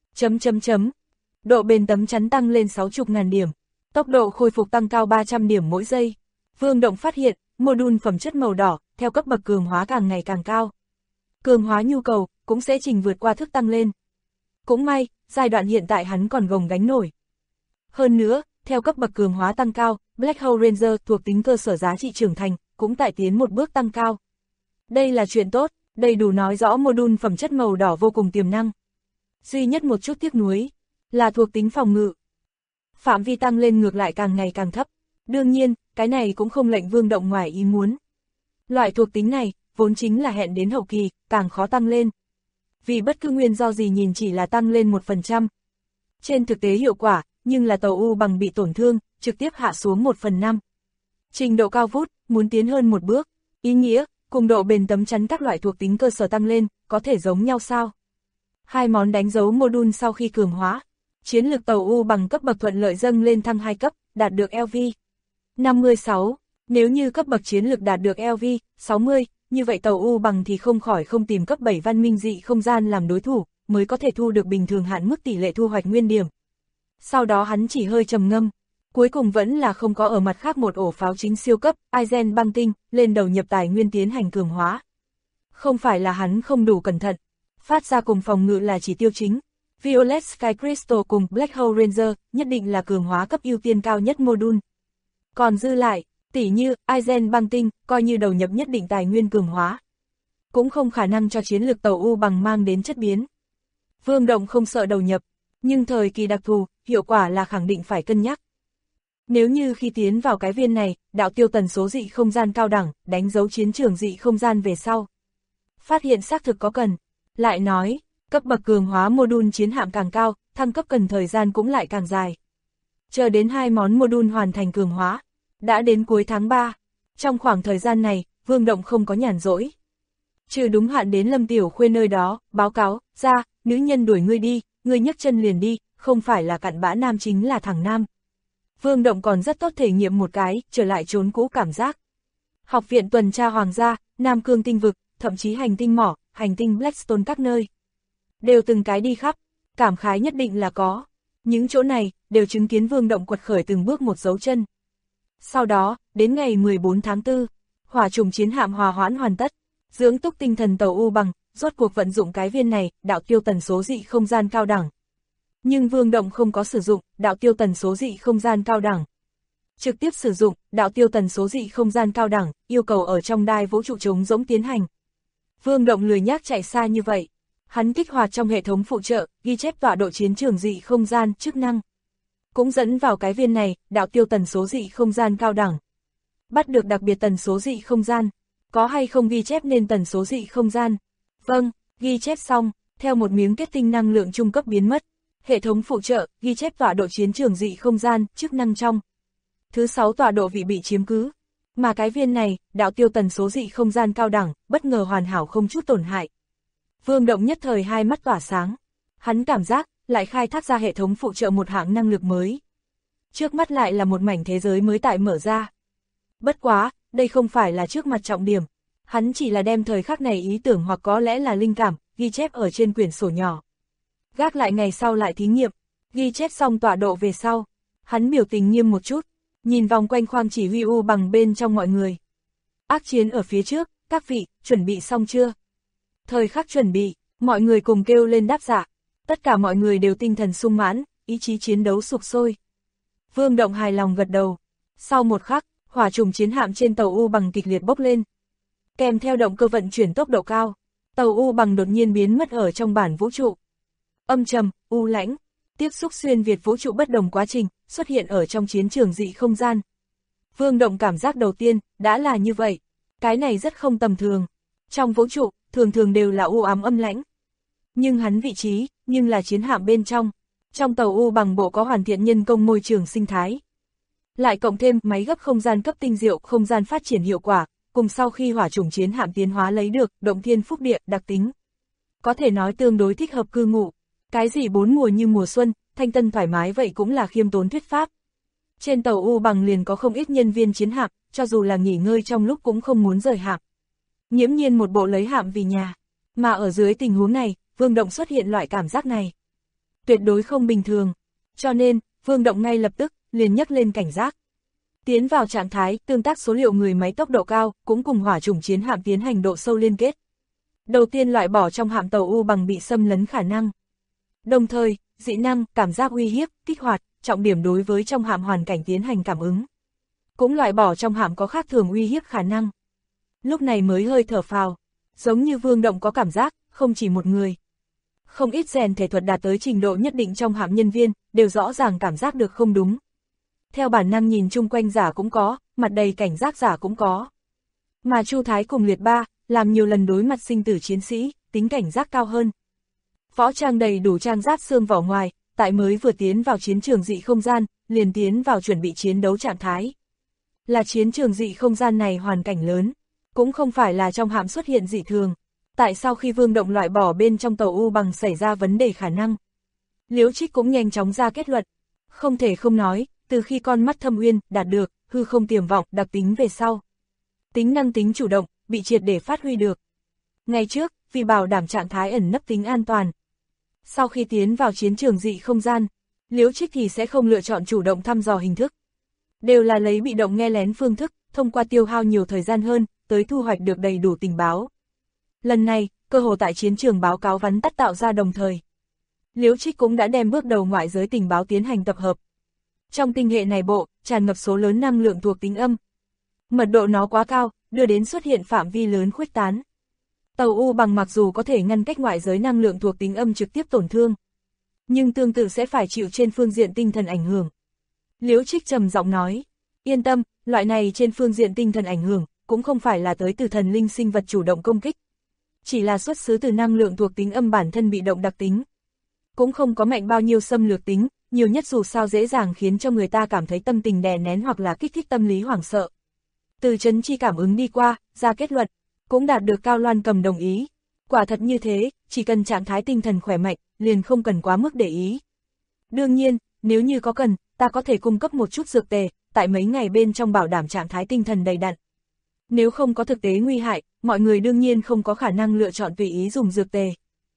Độ bền tấm chắn tăng lên 60.000 điểm, tốc độ khôi phục tăng cao 300 điểm mỗi giây. Vương Động phát hiện, module phẩm chất màu đỏ, theo cấp bậc cường hóa càng ngày càng cao. Cường hóa nhu cầu, cũng sẽ trình vượt qua thức tăng lên. Cũng may, giai đoạn hiện tại hắn còn gồng gánh nổi. Hơn nữa, theo cấp bậc cường hóa tăng cao, Black Hole Ranger thuộc tính cơ sở giá trị trưởng thành, cũng tại tiến một bước tăng cao. Đây là chuyện tốt, đầy đủ nói rõ module phẩm chất màu đỏ vô cùng tiềm năng. Duy nhất một chút tiếc nuối, là thuộc tính phòng ngự. Phạm vi tăng lên ngược lại càng ngày càng thấp. Đương nhiên, cái này cũng không lệnh Vương Động ngoài ý muốn. Loại thuộc tính này, vốn chính là hẹn đến hậu kỳ, càng khó tăng lên. Vì bất cứ nguyên do gì nhìn chỉ là tăng lên 1%. Trên thực tế hiệu quả, nhưng là tàu U bằng bị tổn thương, trực tiếp hạ xuống 1/5. Trình độ cao vút, muốn tiến hơn một bước. Ý nghĩa, cùng độ bền tấm chắn các loại thuộc tính cơ sở tăng lên, có thể giống nhau sao? Hai món đánh dấu module sau khi cường hóa. Chiến lực tàu U bằng cấp bậc thuận lợi dâng lên thăng 2 cấp, đạt được LV 56. Nếu như cấp bậc chiến lực đạt được LV 60, như vậy tàu U bằng thì không khỏi không tìm cấp 7 văn minh dị không gian làm đối thủ, mới có thể thu được bình thường hạn mức tỷ lệ thu hoạch nguyên điểm. Sau đó hắn chỉ hơi trầm ngâm, cuối cùng vẫn là không có ở mặt khác một ổ pháo chính siêu cấp, Aizen băng tinh, lên đầu nhập tài nguyên tiến hành cường hóa. Không phải là hắn không đủ cẩn thận, phát ra cùng phòng ngự là chỉ tiêu chính. Violet Sky Crystal cùng Black Hole Ranger nhất định là cường hóa cấp ưu tiên cao nhất module. Còn dư lại, tỉ như Aizen băng tinh, coi như đầu nhập nhất định tài nguyên cường hóa, cũng không khả năng cho chiến lược tàu U bằng mang đến chất biến. Vương Động không sợ đầu nhập, nhưng thời kỳ đặc thù, hiệu quả là khẳng định phải cân nhắc. Nếu như khi tiến vào cái viên này, đạo tiêu tần số dị không gian cao đẳng, đánh dấu chiến trường dị không gian về sau, phát hiện xác thực có cần. Lại nói, cấp bậc cường hóa module chiến hạm càng cao, thăng cấp cần thời gian cũng lại càng dài. Chờ đến hai món module hoàn thành cường hóa, đã đến cuối tháng 3. Trong khoảng thời gian này, Vương Động không có nhàn rỗi. Trừ đúng hạn đến Lâm Tiểu Khuê nơi đó, báo cáo, ra, nữ nhân đuổi ngươi đi, ngươi nhấc chân liền đi, không phải là cặn bã nam chính là thằng nam. Vương Động còn rất tốt thể nghiệm một cái, trở lại trốn cũ cảm giác. Học viện tuần tra hoàng gia, Nam Cương tinh vực, thậm chí hành tinh mỏ, hành tinh Blackstone các nơi. Đều từng cái đi khắp, cảm khái nhất định là có. Những chỗ này, đều chứng kiến Vương Động quật khởi từng bước một dấu chân. Sau đó, đến ngày 14 tháng 4, hỏa trùng chiến hạm hòa hoãn hoàn tất, dưỡng túc tinh thần tàu U bằng, rốt cuộc vận dụng cái viên này, đạo tiêu tần số dị không gian cao đẳng. Nhưng Vương Động không có sử dụng đạo tiêu tần số dị không gian cao đẳng. Trực tiếp sử dụng đạo tiêu tần số dị không gian cao đẳng, yêu cầu ở trong đai vũ trụ trống rỗng tiến hành. Vương Động lười nhác chạy xa như vậy. Hắn kích hoạt trong hệ thống phụ trợ, ghi chép tọa độ chiến trường dị không gian chức năng. Cũng dẫn vào cái viên này, đạo tiêu tần số dị không gian cao đẳng. Bắt được đặc biệt tần số dị không gian. Có hay không ghi chép nên tần số dị không gian? Vâng, ghi chép xong. Theo một miếng kết tinh năng lượng trung cấp biến mất, hệ thống phụ trợ, ghi chép tọa độ chiến trường dị không gian, chức năng trong. Thứ 6 tọa độ vị bị chiếm cứ. Mà cái viên này, đạo tiêu tần số dị không gian cao đẳng, bất ngờ hoàn hảo không chút tổn hại. Vương Động nhất thời hai mắt tỏa sáng. Hắn cảm giác, lại khai thác ra hệ thống phụ trợ một hạng năng lực mới. Trước mắt lại là một mảnh thế giới mới tại mở ra. Bất quá, đây không phải là trước mặt trọng điểm. Hắn chỉ là đem thời khắc này ý tưởng hoặc có lẽ là linh cảm, ghi chép ở trên quyển sổ nhỏ. Gác lại ngày sau lại thí nghiệm, ghi chép xong tọa độ về sau. Hắn biểu tình nghiêm một chút, nhìn vòng quanh khoang chỉ huy U Bằng bên trong mọi người. Ác chiến ở phía trước, các vị, chuẩn bị xong chưa? Thời khắc chuẩn bị, mọi người cùng kêu lên đáp dạ. Tất cả mọi người đều tinh thần sung mãn, ý chí chiến đấu sục sôi. Vương Động hài lòng gật đầu. Sau một khắc, hỏa trùng chiến hạm trên tàu U Bằng kịch liệt bốc lên. Kèm theo động cơ vận chuyển tốc độ cao, tàu U Bằng đột nhiên biến mất ở trong bản vũ trụ. Âm trầm, u lãnh, tiếp xúc xuyên việt vũ trụ bất đồng quá trình, xuất hiện ở trong chiến trường dị không gian. Vương Động cảm giác đầu tiên, đã là như vậy. Cái này rất không tầm thường. Trong vũ trụ, thường thường đều là u ám âm lãnh. Nhưng hắn vị trí, nhưng là chiến hạm bên trong. Trong tàu U Bằng bộ có hoàn thiện nhân công môi trường sinh thái. Lại cộng thêm máy gấp không gian cấp tinh diệu không gian phát triển hiệu quả, cùng sau khi hỏa chủng chiến hạm tiến hóa lấy được động thiên phúc địa đặc tính. Có thể nói tương đối thích hợp cư ngụ. Cái gì 4 mùa như mùa xuân, thanh tân thoải mái vậy cũng là khiêm tốn thuyết pháp. Trên tàu U Bằng liền có không ít nhân viên chiến hạm, cho dù là nghỉ ngơi trong lúc cũng không muốn rời hạm. Nghiễm nhiên một bộ lấy hạm vì nhà. Mà ở dưới tình huống này, Vương Động xuất hiện loại cảm giác này. Tuyệt đối không bình thường. Cho nên, Vương Động ngay lập tức, liền nhấc lên cảnh giác. Tiến vào trạng thái, tương tác số liệu người máy tốc độ cao, cũng cùng hỏa chủng chiến hạm tiến hành độ sâu liên kết. Đầu tiên loại bỏ trong hạm tàu U Bằng bị xâm lấn khả năng. Đồng thời, dị năng, cảm giác uy hiếp, kích hoạt, trọng điểm đối với trong hạm hoàn cảnh tiến hành cảm ứng. Cũng loại bỏ trong hạm có khác thường uy hiếp khả năng. Lúc này mới hơi thở phào, giống như Vương Động có cảm giác, không chỉ một người. Không ít rèn thể thuật đạt tới trình độ nhất định trong hạm nhân viên, đều rõ ràng cảm giác được không đúng. Theo bản năng nhìn chung quanh giả cũng có, mặt đầy cảnh giác giả cũng có. Mà Chu Thái cùng Liệt Ba, làm nhiều lần đối mặt sinh tử chiến sĩ, tính cảnh giác cao hơn. Võ trang đầy đủ trang giáp xương vỏ ngoài, tại mới vừa tiến vào chiến trường dị không gian, liền tiến vào chuẩn bị chiến đấu trạng thái. Là chiến trường dị không gian này hoàn cảnh lớn, cũng không phải là trong hạm xuất hiện dị thường. Tại sao khi Vương Động loại bỏ bên trong tàu U Bằng xảy ra vấn đề khả năng? Liễu Trích cũng nhanh chóng ra kết luận. Không thể không nói, từ khi con mắt Thâm Uyên đạt được hư không tiềm vọng đặc tính về sau, tính năng tính chủ động bị triệt để phát huy được. Ngày trước, vì bảo đảm trạng thái ẩn nấp tính an toàn, sau khi tiến vào chiến trường dị không gian, Liễu Trích thì sẽ không lựa chọn chủ động thăm dò hình thức, đều là lấy bị động nghe lén phương thức, thông qua tiêu hao nhiều thời gian hơn, tới thu hoạch được đầy đủ tình báo. Lần này, cơ hồ tại chiến trường báo cáo vắn tắt tạo ra đồng thời. Liễu Trích cũng đã đem bước đầu ngoại giới tình báo tiến hành tập hợp. Trong tinh hệ này bộ, tràn ngập số lớn năng lượng thuộc tính âm. Mật độ nó quá cao, đưa đến xuất hiện phạm vi lớn khuếch tán. Tàu U Bằng mặc dù có thể ngăn cách ngoại giới năng lượng thuộc tính âm trực tiếp tổn thương, nhưng tương tự sẽ phải chịu trên phương diện tinh thần ảnh hưởng. Liễu Trích trầm giọng nói, yên tâm, loại này trên phương diện tinh thần ảnh hưởng, cũng không phải là tới từ thần linh sinh vật chủ động công kích. Chỉ là xuất xứ từ năng lượng thuộc tính âm bản thân bị động đặc tính. Cũng không có mạnh bao nhiêu xâm lược tính, nhiều nhất dù sao dễ dàng khiến cho người ta cảm thấy tâm tình đè nén hoặc là kích thích tâm lý hoảng sợ. Từ chấn chi cảm ứng đi qua, ra kết luận, cũng đạt được Cao Loan Cầm đồng ý. Quả thật như thế, chỉ cần trạng thái tinh thần khỏe mạnh, liền không cần quá mức để ý. Đương nhiên, nếu như có cần, ta có thể cung cấp một chút dược tề, tại mấy ngày bên trong bảo đảm trạng thái tinh thần đầy đặn. Nếu không có thực tế nguy hại, mọi người đương nhiên không có khả năng lựa chọn tùy ý dùng dược tề.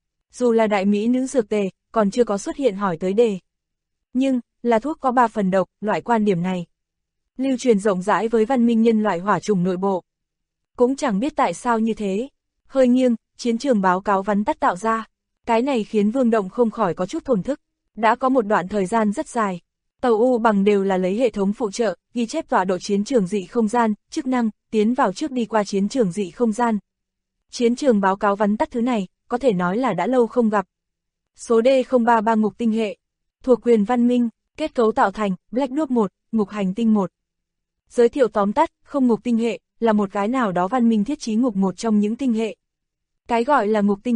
Dù là đại mỹ nữ dược tề, còn chưa có xuất hiện hỏi tới đề. Nhưng, là thuốc có 3 phần độc, loại quan điểm này lưu truyền rộng rãi với văn minh nhân loại hỏa trùng nội bộ. Cũng chẳng biết tại sao như thế. Hơi nghiêng, chiến trường báo cáo vắn tắt tạo ra. Cái này khiến Vương Động không khỏi có chút thổn thức. Đã có một đoạn thời gian rất dài, tàu U Bằng đều là lấy hệ thống phụ trợ, ghi chép tọa độ chiến trường dị không gian, chức năng, tiến vào trước đi qua chiến trường dị không gian. Chiến trường báo cáo vắn tắt thứ này, có thể nói là đã lâu không gặp. Số D033 ngục tinh hệ, thuộc quyền văn minh, kết cấu tạo thành, Black Dwarf 1, ngục hành tinh 1. Giới thiệu tóm tắt, không ngục tinh hệ, là một cái nào đó văn minh thiết trí ngục một trong những tinh hệ. Cái gọi là ngục tinh hệ,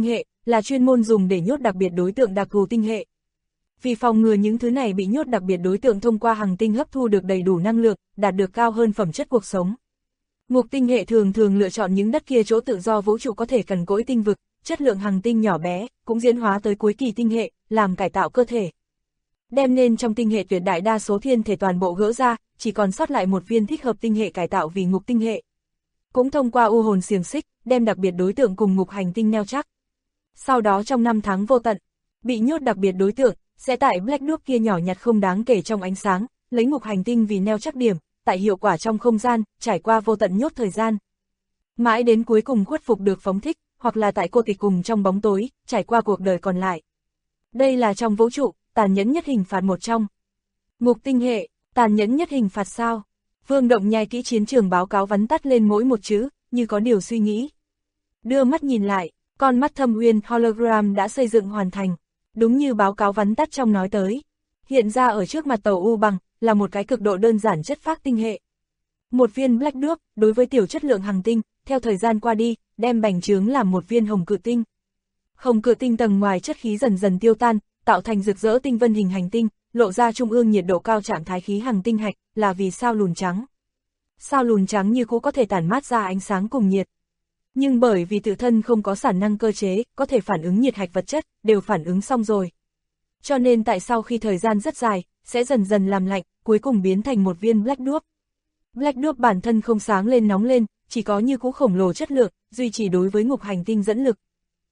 là chuyên môn dùng để nhốt đặc biệt đối tượng đặc thù tinh hệ. Vì phòng ngừa những thứ này bị nhốt đặc biệt đối tượng thông qua hành tinh hấp thu được đầy đủ năng lượng, đạt được cao hơn phẩm chất cuộc sống. Ngục tinh hệ thường thường lựa chọn những đất kia chỗ tự do vũ trụ có thể cằn cỗi tinh vực, chất lượng hành tinh nhỏ bé, cũng diễn hóa tới cuối kỳ tinh hệ, làm cải tạo cơ thể. Đem nên trong tinh hệ tuyệt đại đa số thiên thể toàn bộ gỡ ra, chỉ còn sót lại một viên thích hợp tinh hệ cải tạo vì ngục tinh hệ. Cũng thông qua u hồn xiềng xích, đem đặc biệt đối tượng cùng ngục hành tinh neo chắc. Sau đó trong năm tháng vô tận, bị nhốt đặc biệt đối tượng, sẽ tại Black Dwarf kia nhỏ nhặt không đáng kể trong ánh sáng, lấy ngục hành tinh vì neo chắc điểm, tại hiệu quả trong không gian, trải qua vô tận nhốt thời gian. Mãi đến cuối cùng khuất phục được phóng thích, hoặc là tại cô tịch cùng trong bóng tối, trải qua cuộc đời còn lại. Đây là trong vũ trụ, tàn nhẫn nhất hình phạt một trong. Ngục tinh hệ, tàn nhẫn nhất hình phạt sao? Vương Động nhai kỹ chiến trường báo cáo vắn tắt lên mỗi một chữ, như có điều suy nghĩ. Đưa mắt nhìn lại, con mắt thâm uyên hologram đã xây dựng hoàn thành. Đúng như báo cáo vắn tắt trong nói tới. Hiện ra ở trước mặt tàu U bằng, là một cái cực độ đơn giản chất phác tinh hệ. Một viên Black Dwarf, đối với tiểu chất lượng hành tinh, theo thời gian qua đi, đem bành trướng làm một viên hồng cự tinh. Hồng cự tinh tầng ngoài chất khí dần dần tiêu tan, tạo thành rực rỡ tinh vân hình hành tinh, lộ ra trung ương nhiệt độ cao trạng thái khí hành tinh hạch, là vì sao lùn trắng. Sao lùn trắng như cũ có thể tản mát ra ánh sáng cùng nhiệt. Nhưng bởi vì tự thân không có sản năng cơ chế, có thể phản ứng nhiệt hạch vật chất, đều phản ứng xong rồi. Cho nên tại sau khi thời gian rất dài, sẽ dần dần làm lạnh, cuối cùng biến thành một viên Black Dwarf. Black Dwarf bản thân không sáng lên nóng lên, chỉ có như cũ khổng lồ chất lượng, duy trì đối với ngục hành tinh dẫn lực.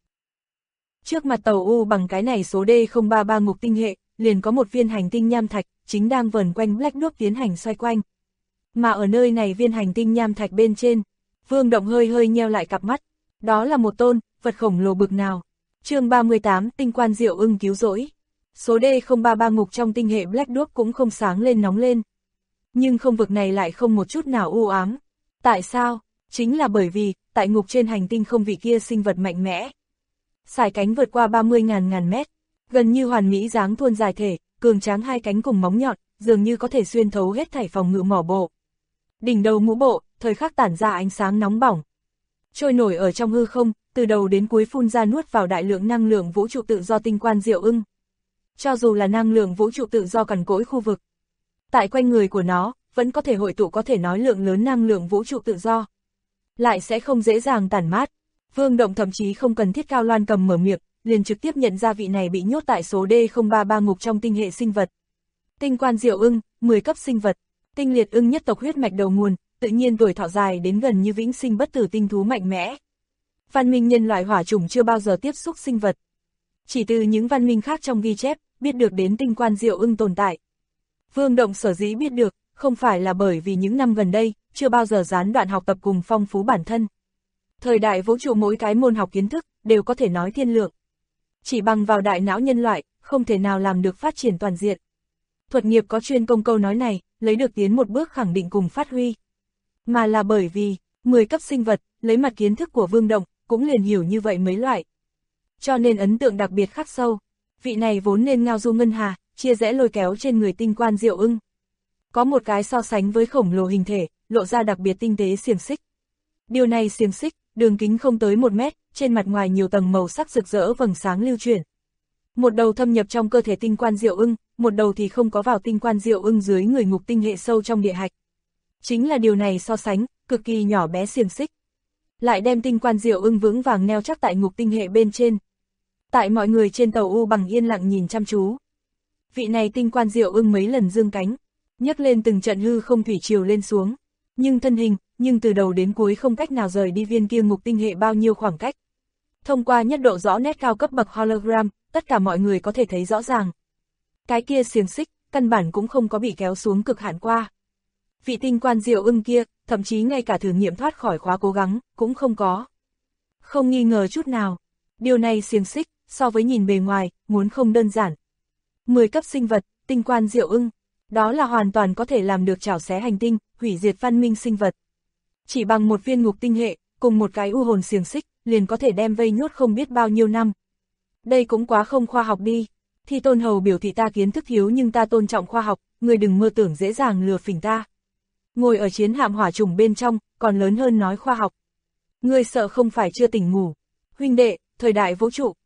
Trước mặt tàu U bằng cái này số D033 ngục tinh hệ, liền có một viên hành tinh nham thạch, chính đang vờn quanh Black Dwarf tiến hành xoay quanh. Mà ở nơi này viên hành tinh nham thạch bên trên, Vương Động hơi nheo lại cặp mắt, đó là một tôn, vật khổng lồ bực nào. Chương 38, tinh quan diệu ưng cứu rỗi. Số D033 ngục trong tinh hệ Black Dwarf cũng không sáng lên nóng lên. Nhưng không vực này lại không một chút nào u ám. Tại sao? Chính là bởi vì, tại ngục trên hành tinh không vị kia sinh vật mạnh mẽ. Sải cánh vượt qua 30.000 mét, gần như hoàn mỹ dáng thuôn dài thể, cường tráng hai cánh cùng móng nhọn, dường như có thể xuyên thấu hết thảy phòng ngự mỏ bộ. Đỉnh đầu mũ bộ, thời khắc tản ra ánh sáng nóng bỏng. Trôi nổi ở trong hư không, từ đầu đến cuối phun ra nuốt vào đại lượng năng lượng vũ trụ tự do tinh quan diệu ưng. Cho dù là năng lượng vũ trụ tự do cằn cỗi khu vực, tại quanh người của nó, vẫn có thể hội tụ có thể nói lượng lớn năng lượng vũ trụ tự do. Lại sẽ không dễ dàng tản mát. Vương Động thậm chí không cần thiết Cao Loan cầm mở miệng, liền trực tiếp nhận ra vị này bị nhốt tại số D033 ngục trong tinh hệ sinh vật. Tinh quan diệu ưng, 10 cấp sinh vật, tinh liệt ưng nhất tộc huyết mạch đầu nguồn, tự nhiên tuổi thọ dài đến gần như vĩnh sinh bất tử tinh thú mạnh mẽ. Văn minh nhân loại hỏa chủng chưa bao giờ tiếp xúc sinh vật. Chỉ từ những văn minh khác trong ghi chép, biết được đến tinh quan diệu ưng tồn tại. Vương Động sở dĩ biết được, không phải là bởi vì những năm gần đây, chưa bao giờ gián đoạn học tập cùng phong phú bản thân. Thời đại vũ trụ mỗi cái môn học kiến thức, đều có thể nói thiên lượng. Chỉ bằng vào đại não nhân loại, không thể nào làm được phát triển toàn diện. Thuật nghiệp có chuyên công câu nói này, lấy được tiến một bước khẳng định cùng phát huy. Mà là bởi vì, 10 cấp sinh vật, lấy mặt kiến thức của Vương Động, cũng liền hiểu như vậy mấy loại. Cho nên ấn tượng đặc biệt khắc sâu. Vị này vốn nên ngao du ngân hà, chia rẽ lôi kéo trên người tinh quan diệu ưng. Có một cái so sánh với khổng lồ hình thể, lộ ra đặc biệt tinh tế xiềng xích. Điều này xiềng xích, đường kính không tới 1 mét, trên mặt ngoài nhiều tầng màu sắc rực rỡ vầng sáng lưu chuyển. Một đầu thâm nhập trong cơ thể tinh quan diệu ưng, một đầu thì không có vào tinh quan diệu ưng dưới người ngục tinh hệ sâu trong địa hạch. Chính là điều này so sánh, cực kỳ nhỏ bé xiềng xích. Lại đem tinh quan diệu ưng vững vàng neo chắc tại ngục tinh hệ bên trên. Tại mọi người trên tàu U bằng yên lặng nhìn chăm chú. Vị này tinh quan diệu ưng mấy lần dương cánh, nhấc lên từng trận hư không thủy triều lên xuống. Nhưng thân hình, nhưng từ đầu đến cuối không cách nào rời đi viên kia ngục tinh hệ bao nhiêu khoảng cách. Thông qua nhất độ rõ nét cao cấp bậc hologram, tất cả mọi người có thể thấy rõ ràng. Cái kia xiềng xích, căn bản cũng không có bị kéo xuống cực hạn qua. Vị tinh quan diệu ưng kia, thậm chí ngay cả thử nghiệm thoát khỏi khóa cố gắng, cũng không có. Không nghi ngờ chút nào. Điều này xiềng xích, so với nhìn bề ngoài, muốn không đơn giản. 10 cấp sinh vật, tinh quan diệu ưng, đó là hoàn toàn có thể làm được chảo xé hành tinh, hủy diệt văn minh sinh vật. Chỉ bằng một viên ngục tinh hệ, cùng một cái u hồn xiềng xích, liền có thể đem vây nhốt không biết bao nhiêu năm. Đây cũng quá không khoa học đi. Thì Tôn Hầu biểu thị ta kiến thức thiếu nhưng ta tôn trọng khoa học, người đừng mơ tưởng dễ dàng lừa phỉnh ta. Ngồi ở chiến hạm hỏa trùng bên trong, còn lớn hơn nói khoa học. Ngươi sợ không phải chưa tỉnh ngủ. Huynh đệ, thời đại vũ trụ,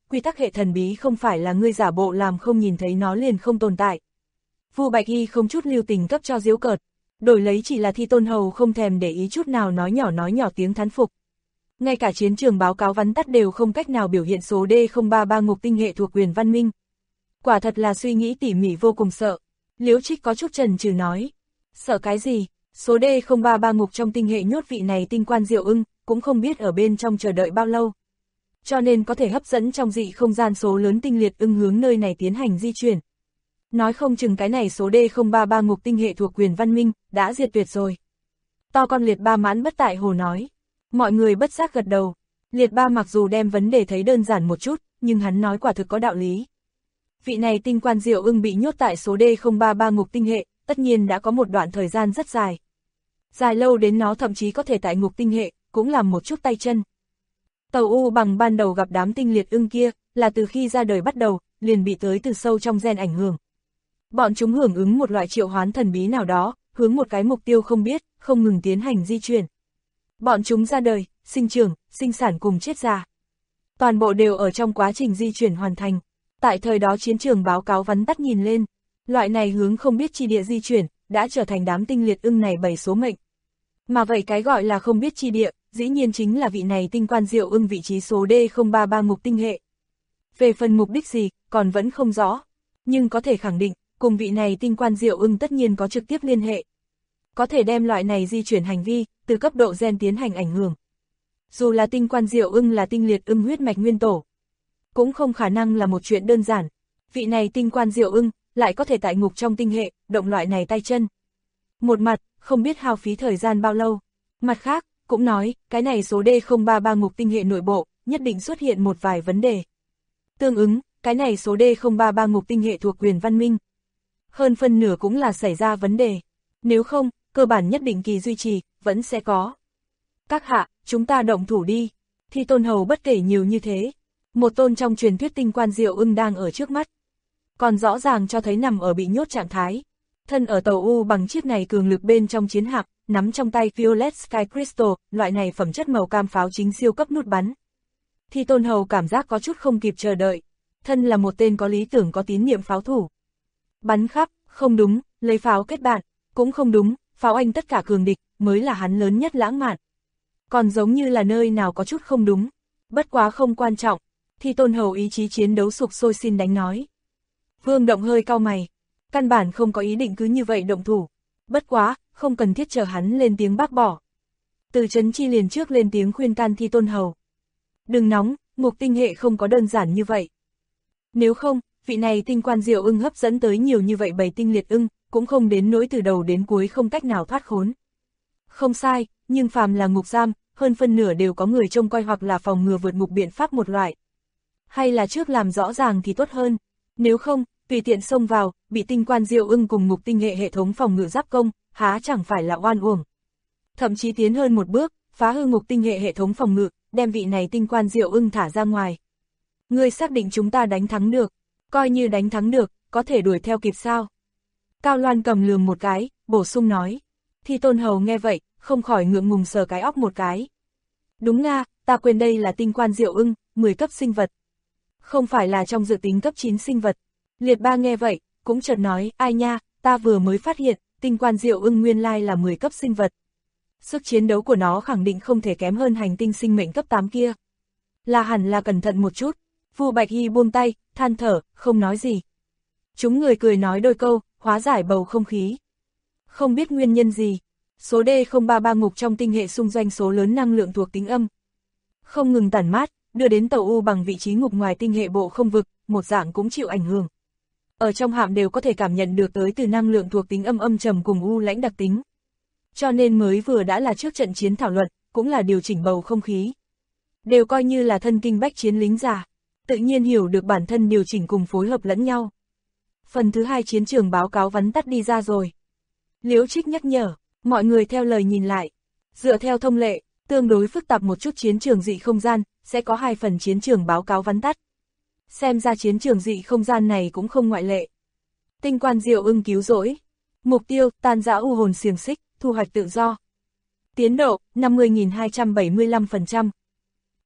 quy tắc hệ thần bí không phải là ngươi giả bộ làm không nhìn thấy nó liền không tồn tại. Vu Bạch Y không chút lưu tình cấp cho giễu cợt, đổi lấy chỉ là Thi Tôn Hầu không thèm để ý chút nào nói nhỏ tiếng thán phục. Ngay cả chiến trường báo cáo vắn tắt đều không cách nào biểu hiện số D033 ngục tinh hệ thuộc Quyền Văn Minh. Quả thật là suy nghĩ tỉ mỉ vô cùng sợ. Liễu Trích có chút chần chừ nói. Sợ cái gì? Số D033 ngục trong tinh hệ nhốt vị này tinh quan Diệu Ưng, cũng không biết ở bên trong chờ đợi bao lâu. Cho nên có thể hấp dẫn trong dị không gian số lớn tinh liệt ưng hướng nơi này tiến hành di chuyển. Nói không chừng cái này số D033 ngục tinh hệ thuộc Quyền Văn Minh, đã diệt tuyệt rồi. To con Liệt Ba mãn bất tại hồ nói. Mọi người bất giác gật đầu. Liệt Ba mặc dù đem vấn đề thấy đơn giản một chút, nhưng hắn nói quả thực có đạo lý. Vị này tinh quan Diệu Ưng bị nhốt tại số D033 ngục tinh hệ, tất nhiên đã có một đoạn thời gian rất dài. Dài lâu đến nó thậm chí có thể tại ngục tinh hệ, cũng làm một chút tay chân. Tàu U Bằng ban đầu gặp đám tinh liệt ưng kia, là từ khi ra đời bắt đầu, liền bị tới từ sâu trong gen ảnh hưởng. Bọn chúng hưởng ứng một loại triệu hoán thần bí nào đó, hướng một cái mục tiêu không biết, không ngừng tiến hành di chuyển. Bọn chúng ra đời, sinh trưởng, sinh sản cùng chết già. Toàn bộ đều ở trong quá trình di chuyển hoàn thành. Tại thời đó chiến trường báo cáo vắn tắt nhìn lên, loại này hướng không biết chi địa di chuyển, đã trở thành đám tinh liệt ưng này 7 số mệnh. Mà vậy cái gọi là không biết chi địa, dĩ nhiên chính là vị này tinh quan Diệu Ưng vị trí số D033 ngục tinh hệ. Về phần mục đích gì, còn vẫn không rõ. Nhưng có thể khẳng định, cùng vị này tinh quan Diệu Ưng tất nhiên có trực tiếp liên hệ. Có thể đem loại này di chuyển hành vi, từ cấp độ gen tiến hành ảnh hưởng. Dù là tinh quan Diệu Ưng là tinh liệt ưng huyết mạch nguyên tổ, cũng không khả năng là một chuyện đơn giản. Vị này tinh quan Diệu Ưng, lại có thể tại ngục trong tinh hệ, động loại này tay chân. Một mặt, không biết hao phí thời gian bao lâu. Mặt khác, cũng nói, cái này số D033 ngục tinh hệ nội bộ, nhất định xuất hiện một vài vấn đề. Tương ứng, cái này số D033 ngục tinh hệ thuộc Quyền Văn Minh. Hơn phân nửa cũng là xảy ra vấn đề. Nếu không, cơ bản nhất định kỳ duy trì, vẫn sẽ có. Các hạ, chúng ta động thủ đi. Thi Tôn Hầu bất kể nhiều như thế. Một tôn trong truyền thuyết tinh quan Diệu Ưng đang ở trước mắt. Còn rõ ràng cho thấy nằm ở bị nhốt trạng thái. Thân ở tàu U Bằng chiếc này cường lực bên trong chiến hạm, nắm trong tay Violet Sky Crystal, loại này phẩm chất màu cam pháo chính siêu cấp nút bắn. Thi Tôn Hầu cảm giác có chút không kịp chờ đợi. Thân là một tên có lý tưởng có tín niệm pháo thủ. Bắn khắp, không đúng, lấy pháo kết bạn, cũng không đúng, pháo anh tất cả cường địch, mới là hắn lớn nhất lãng mạn. Còn giống như là nơi nào có chút không đúng. Bất quá không quan trọng. Thi Tôn Hầu ý chí chiến đấu sục sôi xin đánh nói. Vương Động hơi cau mày. Căn bản không có ý định cứ như vậy động thủ. Bất quá, không cần thiết chờ hắn lên tiếng bác bỏ. Từ Trấn Chi liền trước lên tiếng khuyên can Thi Tôn Hầu. Đừng nóng, ngục tinh hệ không có đơn giản như vậy. Nếu không, vị này tinh quan Diệu Ưng hấp dẫn tới nhiều như vậy bầy tinh liệt ưng, cũng không đến nỗi từ đầu đến cuối không cách nào thoát khốn. Không sai, nhưng phàm là ngục giam, hơn phân nửa đều có người trông coi hoặc là phòng ngừa vượt ngục biện pháp một loại. Hay là trước làm rõ ràng thì tốt hơn. Nếu không, tùy tiện xông vào, bị tinh quan Diệu Ưng cùng ngục tinh hệ hệ thống phòng ngự giáp công, há chẳng phải là oan uổng. Thậm chí tiến hơn một bước, phá hư ngục tinh hệ hệ thống phòng ngự, đem vị này tinh quan Diệu Ưng thả ra ngoài. Ngươi xác định chúng ta đánh thắng được, coi như đánh thắng được, có thể đuổi theo kịp sao? Cao Loan cầm lườm một cái, bổ sung nói. Thi Tôn Hầu nghe vậy, không khỏi ngượng ngùng sờ cái óc một cái. Đúng nga, ta quên đây là tinh quan Diệu Ưng, 10 cấp sinh vật. Không phải là trong dự tính cấp 9 sinh vật. Liệt Ba nghe vậy, cũng chợt nói, ai nha, ta vừa mới phát hiện, tinh quan Diệu Ưng nguyên lai là 10 cấp sinh vật. Sức chiến đấu của nó khẳng định không thể kém hơn hành tinh sinh mệnh cấp 8 kia. Là hẳn là cẩn thận một chút. Vu Bạch Hy buông tay, than thở, không nói gì. Chúng người cười nói đôi câu, hóa giải bầu không khí. Không biết nguyên nhân gì, số D033 ngục trong tinh hệ xung doanh số lớn năng lượng thuộc tính âm. Không ngừng tản mát, đưa đến tàu U Bằng vị trí ngục ngoài tinh hệ bộ không vực, một dạng cũng chịu ảnh hưởng. Ở trong hạm đều có thể cảm nhận được tới từ năng lượng thuộc tính âm âm trầm cùng u lãnh đặc tính. Cho nên mới vừa đã là trước trận chiến thảo luận, cũng là điều chỉnh bầu không khí. Đều coi như là thân kinh bách chiến lính già, tự nhiên hiểu được bản thân điều chỉnh cùng phối hợp lẫn nhau. Phần thứ 2 chiến trường báo cáo vắn tắt đi ra rồi. Liễu Trích nhắc nhở, mọi người theo lời nhìn lại. Dựa theo thông lệ, tương đối phức tạp một chút chiến trường dị không gian, sẽ có 2 phần chiến trường báo cáo vắn tắt. Xem ra chiến trường dị không gian này cũng không ngoại lệ. Tinh quan Diệu Ưng cứu rỗi. Mục tiêu, tan rã u hồn xiềng xích, thu hoạch tự do. Tiến độ, 50.275%.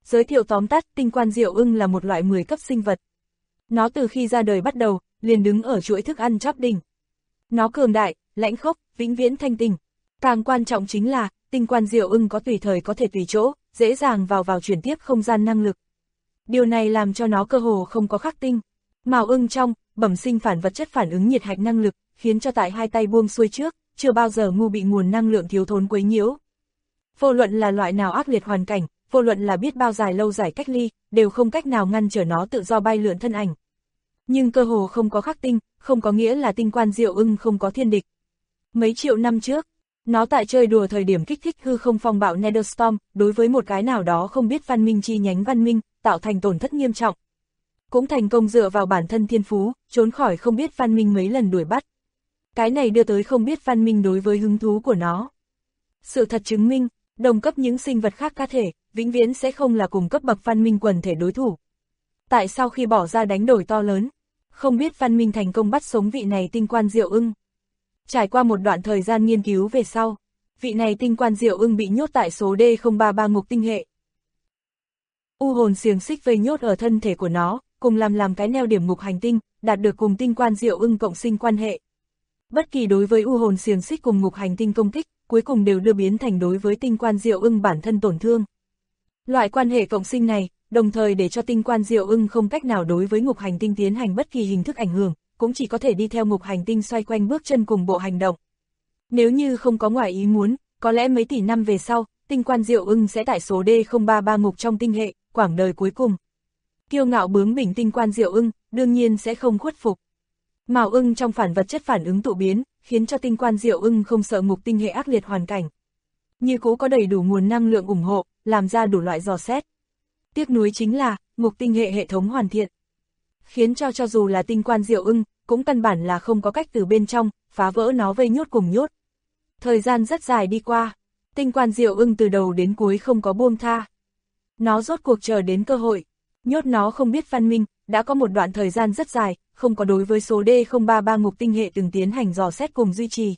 Giới thiệu tóm tắt, tinh quan diệu ưng là một loại 10 cấp sinh vật. Nó từ khi ra đời bắt đầu, liền đứng ở chuỗi thức ăn top đỉnh. Nó cường đại, lãnh khốc, vĩnh viễn thanh tình. Càng quan trọng chính là, tinh quan diệu ưng có tùy thời có thể tùy chỗ, dễ dàng vào chuyển tiếp không gian năng lực. Điều này làm cho nó cơ hồ không có khắc tinh. Mào ưng trong, bẩm sinh phản vật chất phản ứng nhiệt hạch năng lực, khiến cho tại hai tay buông xuôi trước, chưa bao giờ ngu bị nguồn năng lượng thiếu thốn quấy nhiễu. Vô luận là loại nào ác liệt hoàn cảnh, vô luận là biết bao dài lâu dài cách ly, đều không cách nào ngăn trở nó tự do bay lượn thân ảnh. Nhưng cơ hồ không có khắc tinh, không có nghĩa là tinh quan diệu ưng không có thiên địch. Mấy triệu năm trước, nó tại chơi đùa thời điểm kích thích hư không phong bạo Netherstorm, đối với một cái nào đó không biết văn minh chi nhánh văn minh, tạo thành tổn thất nghiêm trọng. Cũng thành công dựa vào bản thân thiên phú, trốn khỏi không biết văn minh mấy lần đuổi bắt. Cái này đưa tới không biết văn minh đối với hứng thú của nó. Sự thật chứng minh, đồng cấp những sinh vật khác cá thể, vĩnh viễn sẽ không là cùng cấp bậc văn minh quần thể đối thủ. Tại sao khi bỏ ra đánh đổi to lớn, không biết văn minh thành công bắt sống vị này tinh quan diệu ưng. Trải qua một đoạn thời gian nghiên cứu về sau, vị này tinh quan diệu ưng bị nhốt tại số D033 ngục tinh hệ. U hồn xiềng xích vây nhốt ở thân thể của nó, cùng làm cái neo điểm ngục hành tinh, đạt được cùng tinh quan diệu ưng cộng sinh quan hệ. Bất kỳ đối với u hồn xiềng xích cùng ngục hành tinh công kích, cuối cùng đều đưa biến thành đối với tinh quan diệu ưng bản thân tổn thương. Loại quan hệ cộng sinh này, đồng thời để cho tinh quan diệu ưng không cách nào đối với ngục hành tinh tiến hành bất kỳ hình thức ảnh hưởng, cũng chỉ có thể đi theo ngục hành tinh xoay quanh bước chân cùng bộ hành động. Nếu như không có ngoài ý muốn, có lẽ mấy tỷ năm về sau, tinh quan diệu ưng sẽ tại số D033 ngục trong tinh hệ, quãng đời cuối cùng. Kiêu ngạo bướng bỉnh tinh quan diệu ưng, đương nhiên sẽ không khuất phục. Mào ưng trong phản vật chất phản ứng tụ biến, khiến cho tinh quan diệu ưng không sợ ngục tinh hệ ác liệt hoàn cảnh. Như cũ có đầy đủ nguồn năng lượng ủng hộ, làm ra đủ loại dò xét. Tiếc nuối chính là, ngục tinh hệ hệ thống hoàn thiện. Khiến cho dù là tinh quan diệu ưng, cũng căn bản là không có cách từ bên trong, phá vỡ nó vây nhốt cùng nhốt. Thời gian rất dài đi qua, tinh quan diệu ưng từ đầu đến cuối không có buông tha. Nó rốt cuộc chờ đến cơ hội, nhốt nó không biết văn minh, đã có một đoạn thời gian rất dài, không có đối với số D033 ngục tinh hệ từng tiến hành dò xét cùng duy trì.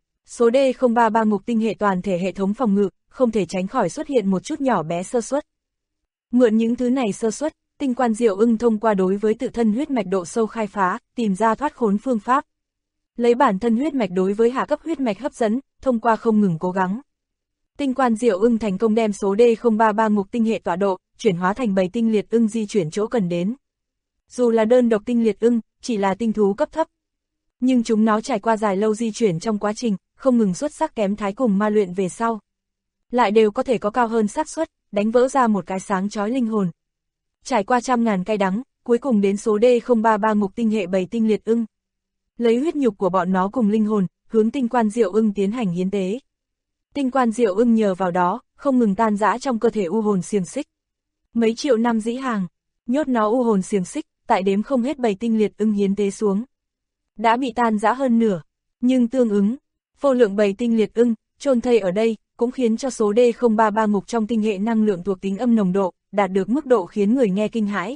Số D033 ngục tinh hệ toàn thể hệ thống phòng ngự, không thể tránh khỏi xuất hiện một chút nhỏ bé sơ suất. Mượn những thứ này sơ suất, tinh quan diệu ưng thông qua đối với tự thân huyết mạch độ sâu khai phá, tìm ra thoát khốn phương pháp. Lấy bản thân huyết mạch đối với hạ cấp huyết mạch hấp dẫn, thông qua không ngừng cố gắng. Tinh quan diệu ưng thành công đem số D033 ngục tinh hệ tọa độ, chuyển hóa thành bầy tinh liệt ưng di chuyển chỗ cần đến. Dù là đơn độc tinh liệt ưng, chỉ là tinh thú cấp thấp. Nhưng chúng nó trải qua dài lâu di chuyển trong quá trình, không ngừng xuất sắc kém thái cùng ma luyện về sau. Lại đều có thể có cao hơn xác suất, đánh vỡ ra một cái sáng chói linh hồn. Trải qua trăm ngàn cay đắng, cuối cùng đến số D033 ngục tinh hệ bầy tinh liệt ưng. Lấy huyết nhục của bọn nó cùng linh hồn, hướng tinh quan diệu ưng tiến hành hiến tế. Tinh quan diệu ưng nhờ vào đó, không ngừng tan rã trong cơ thể u hồn xiềng xích. Mấy triệu năm dĩ hàng, nhốt nó u hồn xiềng xích, tại đếm không hết bầy tinh liệt ưng hiến tế xuống. Đã bị tan rã hơn nửa, nhưng tương ứng, vô lượng bầy tinh liệt ưng, chôn thây ở đây, cũng khiến cho số D033 ngục trong tinh hệ năng lượng thuộc tính âm nồng độ, đạt được mức độ khiến người nghe kinh hãi.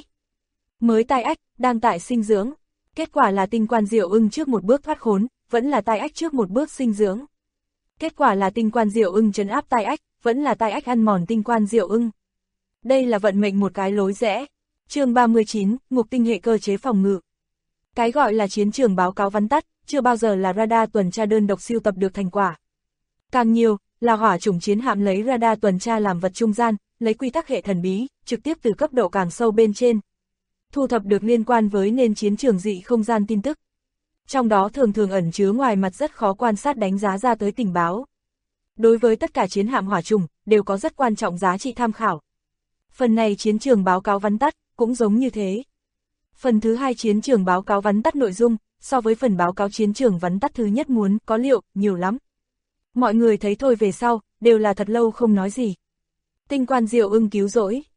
Mới tai ách, đang tại sinh dưỡng. Kết quả là tinh quan diệu ưng trước một bước thoát khốn, vẫn là tai ách trước một bước sinh dưỡng. Kết quả là tinh quan diệu ưng trấn áp tai ách, vẫn là tai ách ăn mòn tinh quan diệu ưng. Đây là vận mệnh một cái lối rẽ. Chương 39, ngục tinh hệ cơ chế phòng ngự. Cái gọi là chiến trường báo cáo vắn tắt, chưa bao giờ là radar tuần tra đơn độc siêu tập được thành quả. Càng nhiều, là hỏa chủng chiến hạm lấy radar tuần tra làm vật trung gian, lấy quy tắc hệ thần bí, trực tiếp từ cấp độ càng sâu bên trên. Thu thập được liên quan với nền chiến trường dị không gian tin tức. Trong đó thường thường ẩn chứa ngoài mặt rất khó quan sát đánh giá ra tới tình báo. Đối với tất cả chiến hạm hỏa chủng, đều có rất quan trọng giá trị tham khảo. Phần này chiến trường báo cáo vắn tắt, cũng giống như thế. Phần thứ hai chiến trường báo cáo vắn tắt nội dung, so với phần báo cáo chiến trường vắn tắt thứ nhất muốn có liệu, nhiều lắm. Mọi người thấy thôi về sau, đều là thật lâu không nói gì. Tinh quan diệu ưng cứu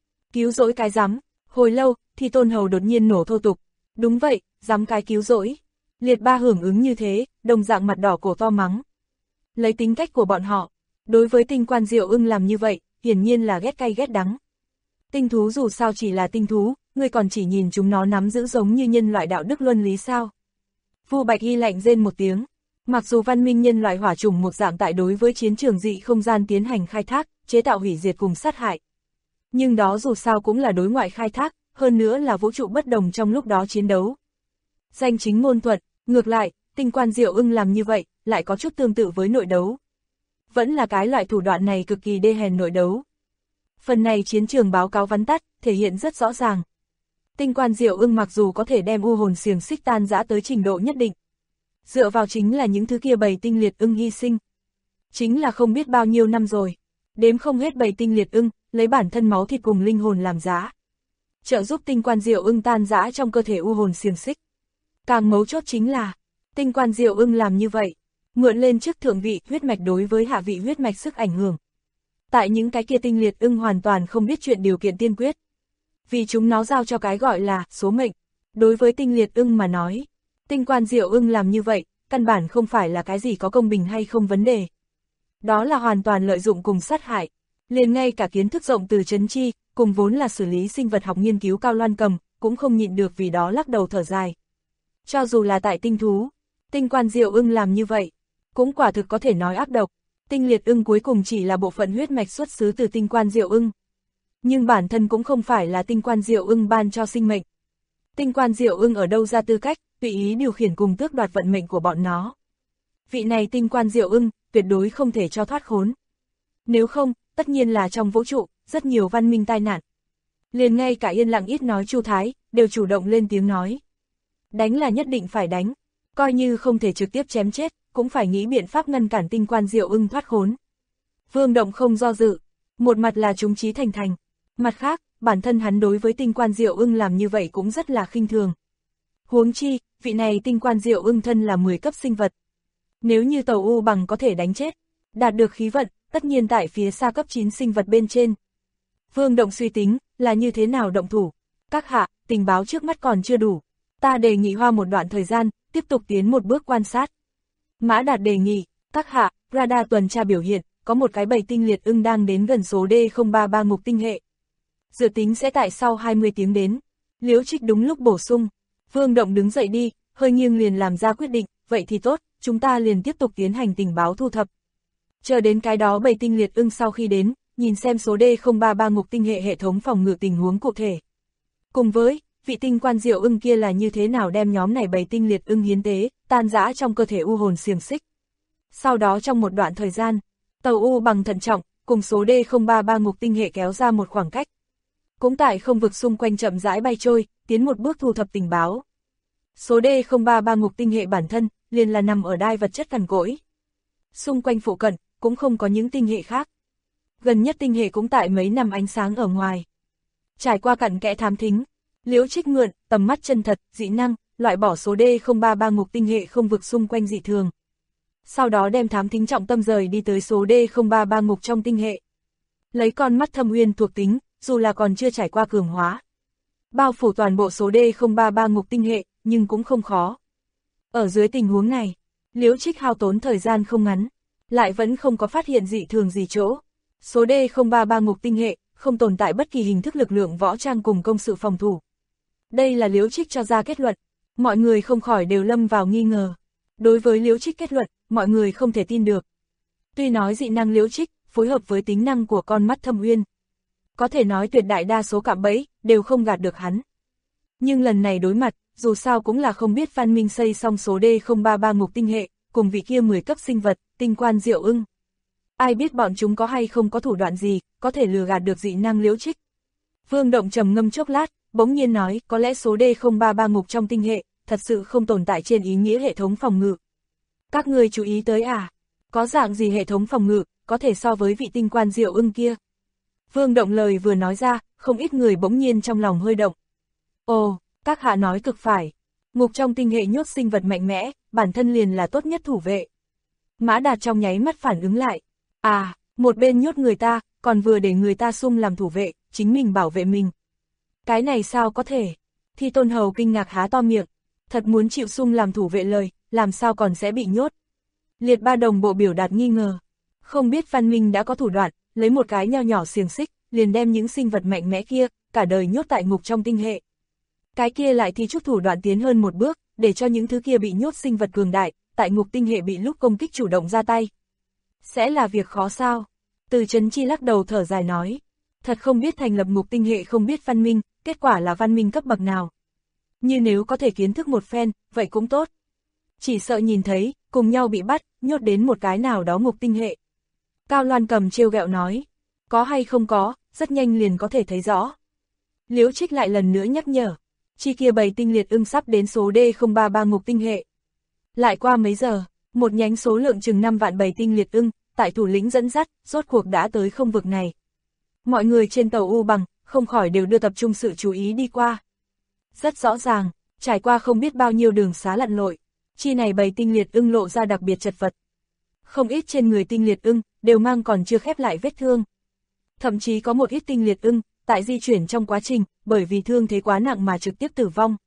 rỗi cái rắm, hồi lâu, thì Tôn Hầu đột nhiên nổ thô tục. Đúng vậy, rắm cái cứu rỗi. Liệt ba hưởng ứng như thế, đồng dạng mặt đỏ cổ to mắng. Lấy tính cách của bọn họ, đối với tinh quan diệu ưng làm như vậy, hiển nhiên là ghét cay ghét đắng. Tinh thú dù sao chỉ là tinh thú, ngươi còn chỉ nhìn chúng nó nắm giữ giống như nhân loại đạo đức luân lý sao. Vu Bạch Hy lạnh rên một tiếng, mặc dù văn minh nhân loại hỏa chủng một dạng tại đối với chiến trường dị không gian tiến hành khai thác, chế tạo hủy diệt cùng sát hại. Nhưng đó dù sao cũng là đối ngoại khai thác, hơn nữa là vũ trụ bất đồng trong lúc đó chiến đấu. Danh chính ngôn thuận, ngược lại, tinh quan Diệu Ưng làm như vậy, lại có chút tương tự với nội đấu. Vẫn là cái loại thủ đoạn này cực kỳ đê hèn nội đấu. Phần này chiến trường báo cáo vắn tắt, thể hiện rất rõ ràng. Tinh quan Diệu Ưng mặc dù có thể đem u hồn xiềng xích tan rã tới trình độ nhất định. Dựa vào chính là những thứ kia bầy tinh liệt ưng hy sinh. Chính là không biết bao nhiêu năm rồi. Đếm không hết bầy tinh liệt ưng, lấy bản thân máu thịt cùng linh hồn làm giá. Trợ giúp tinh quan Diệu Ưng tan rã trong cơ thể u hồn xiềng xích. Càng mấu chốt chính là, tinh quan Diệu Ưng làm như vậy, mượn lên trước thượng vị huyết mạch đối với hạ vị huyết mạch sức ảnh hưởng. Tại những cái kia tinh liệt ưng hoàn toàn không biết chuyện điều kiện tiên quyết. Vì chúng nó giao cho cái gọi là số mệnh. Đối với tinh liệt ưng mà nói, tinh quan Diệu Ưng làm như vậy, căn bản không phải là cái gì có công bình hay không vấn đề. Đó là hoàn toàn lợi dụng cùng sát hại. Liền ngay cả kiến thức rộng từ Trấn Chi, cùng vốn là xử lý sinh vật học nghiên cứu Cao Loan Cầm, cũng không nhịn được vì đó lắc đầu thở dài. Cho dù là tại tinh thú, tinh quan Diệu Ưng làm như vậy, cũng quả thực có thể nói ác độc. Tinh liệt ưng cuối cùng chỉ là bộ phận huyết mạch xuất xứ từ tinh quan Diệu Ưng. Nhưng bản thân cũng không phải là tinh quan Diệu Ưng ban cho sinh mệnh. Tinh quan Diệu Ưng ở đâu ra tư cách, tùy ý điều khiển cùng tước đoạt vận mệnh của bọn nó. Vị này tinh quan Diệu Ưng, tuyệt đối không thể cho thoát khốn. Nếu không, tất nhiên là trong vũ trụ, rất nhiều văn minh tai nạn. Liền ngay cả yên lặng ít nói Chu Thái, đều chủ động lên tiếng nói. Đánh là nhất định phải đánh, coi như không thể trực tiếp chém chết, cũng phải nghĩ biện pháp ngăn cản tinh quan Diệu Ưng thoát khốn. Vương Động không do dự, một mặt là chúng chí thành thành, mặt khác, bản thân hắn đối với tinh quan Diệu Ưng làm như vậy cũng rất là khinh thường. Huống chi, vị này tinh quan Diệu Ưng thân là 10 cấp sinh vật. Nếu như tàu U bằng có thể đánh chết, đạt được khí vận, tất nhiên tại phía xa cấp 9 sinh vật bên trên. Vương Động suy tính, là như thế nào động thủ. Các hạ, tình báo trước mắt còn chưa đủ. Ta đề nghị hoa một đoạn thời gian, tiếp tục tiến một bước quan sát. Mã Đạt đề nghị, các hạ, radar tuần tra biểu hiện, có một cái bầy tinh liệt ưng đang đến gần số D033 ngục tinh hệ. Dự tính sẽ tại sau 20 tiếng đến. Liễu Trích đúng lúc bổ sung. Vương Động đứng dậy đi, hơi nghiêng liền làm ra quyết định, vậy thì tốt, chúng ta liền tiếp tục tiến hành tình báo thu thập. Chờ đến cái đó bầy tinh liệt ưng sau khi đến, nhìn xem số D033 ngục tinh hệ hệ thống phòng ngự tình huống cụ thể. Cùng với, vị tinh quan Diệu Ưng kia là như thế nào đem nhóm này bầy tinh liệt ưng hiến tế, tan rã trong cơ thể u hồn xiềng xích. Sau đó trong một đoạn thời gian, tàu U bằng thận trọng, cùng số D033 ngục tinh hệ kéo ra một khoảng cách. Cũng tại không vực xung quanh chậm rãi bay trôi, tiến một bước thu thập tình báo. Số D033 ngục tinh hệ bản thân, liền là nằm ở đai vật chất cằn cỗi. Xung quanh phụ cận, cũng không có những tinh hệ khác. Gần nhất tinh hệ cũng tại mấy năm ánh sáng ở ngoài. Trải qua cặn kẽ thám thính, Liễu Trích mượn, tầm mắt chân thật, dị năng, loại bỏ số D033 ngục tinh hệ không vực xung quanh dị thường. Sau đó đem thám thính trọng tâm rời đi tới số D033 ngục trong tinh hệ. Lấy con mắt thâm uyên thuộc tính, dù là còn chưa trải qua cường hóa. Bao phủ toàn bộ số D033 ngục tinh hệ, nhưng cũng không khó. Ở dưới tình huống này, Liễu Trích hao tốn thời gian không ngắn, lại vẫn không có phát hiện dị thường gì chỗ. Số D033 ngục tinh hệ, không tồn tại bất kỳ hình thức lực lượng võ trang cùng công sự phòng thủ. Đây là Liễu Trích cho ra kết luận, mọi người không khỏi đều lâm vào nghi ngờ. Đối với Liễu Trích kết luận, mọi người không thể tin được. Tuy nói dị năng Liễu Trích, phối hợp với tính năng của con mắt thâm uyên, có thể nói tuyệt đại đa số cạm bẫy, đều không gạt được hắn. Nhưng lần này đối mặt, dù sao cũng là không biết Phan Minh xây xong số D033 ngục tinh hệ, cùng vị kia 10 cấp sinh vật, tinh quan Diệu Ưng. Ai biết bọn chúng có hay không có thủ đoạn gì, có thể lừa gạt được dị năng Liễu Trích. Vương Động trầm ngâm chốc lát, bỗng nhiên nói, có lẽ số D033 ngục trong tinh hệ, thật sự không tồn tại trên ý nghĩa hệ thống phòng ngự. Các người chú ý tới à? Có dạng gì hệ thống phòng ngự, có thể so với vị tinh quan Diệu Ưng kia? Vương Động lời vừa nói ra, không ít người bỗng nhiên trong lòng hơi động. Ồ, các hạ nói cực phải. Ngục trong tinh hệ nhốt sinh vật mạnh mẽ, bản thân liền là tốt nhất thủ vệ. Mã Đạt trong nháy mắt phản ứng lại. À, một bên nhốt người ta, còn vừa để người ta sung làm thủ vệ, chính mình bảo vệ mình. Cái này sao có thể? Thi Tôn Hầu kinh ngạc há to miệng. Thật muốn chịu sung làm thủ vệ lời, làm sao còn sẽ bị nhốt? Liệt Ba đồng bộ biểu đạt nghi ngờ. Không biết Văn Minh đã có thủ đoạn, lấy một cái nho nhỏ xiềng xích, liền đem những sinh vật mạnh mẽ kia, cả đời nhốt tại ngục trong tinh hệ. Cái kia lại thì chút thủ đoạn tiến hơn một bước, để cho những thứ kia bị nhốt sinh vật cường đại, tại ngục tinh hệ bị lúc công kích chủ động ra tay. Sẽ là việc khó sao? Từ Trấn Chi lắc đầu thở dài nói. Thật không biết thành lập ngục tinh hệ không biết văn minh, kết quả là văn minh cấp bậc nào. Như nếu có thể kiến thức một phen, vậy cũng tốt. Chỉ sợ nhìn thấy, cùng nhau bị bắt, nhốt đến một cái nào đó ngục tinh hệ. Cao Loan Cầm trêu ghẹo nói, có hay không có, rất nhanh liền có thể thấy rõ. Liễu Trích lại lần nữa nhắc nhở, chi kia bầy tinh liệt ưng sắp đến số D033 ngục tinh hệ. Lại qua mấy giờ, một nhánh số lượng chừng 5 vạn bầy tinh liệt ưng, tại thủ lĩnh dẫn dắt, rốt cuộc đã tới không vực này. Mọi người trên tàu U Bằng, không khỏi đều đưa tập trung sự chú ý đi qua. Rất rõ ràng, trải qua không biết bao nhiêu đường xá lặn lội, chi này bầy tinh liệt ưng lộ ra đặc biệt chật vật. Không ít trên người tinh liệt ưng, đều mang còn chưa khép lại vết thương. Thậm chí có một ít tinh liệt ưng, tại di chuyển trong quá trình, bởi vì thương thế quá nặng mà trực tiếp tử vong.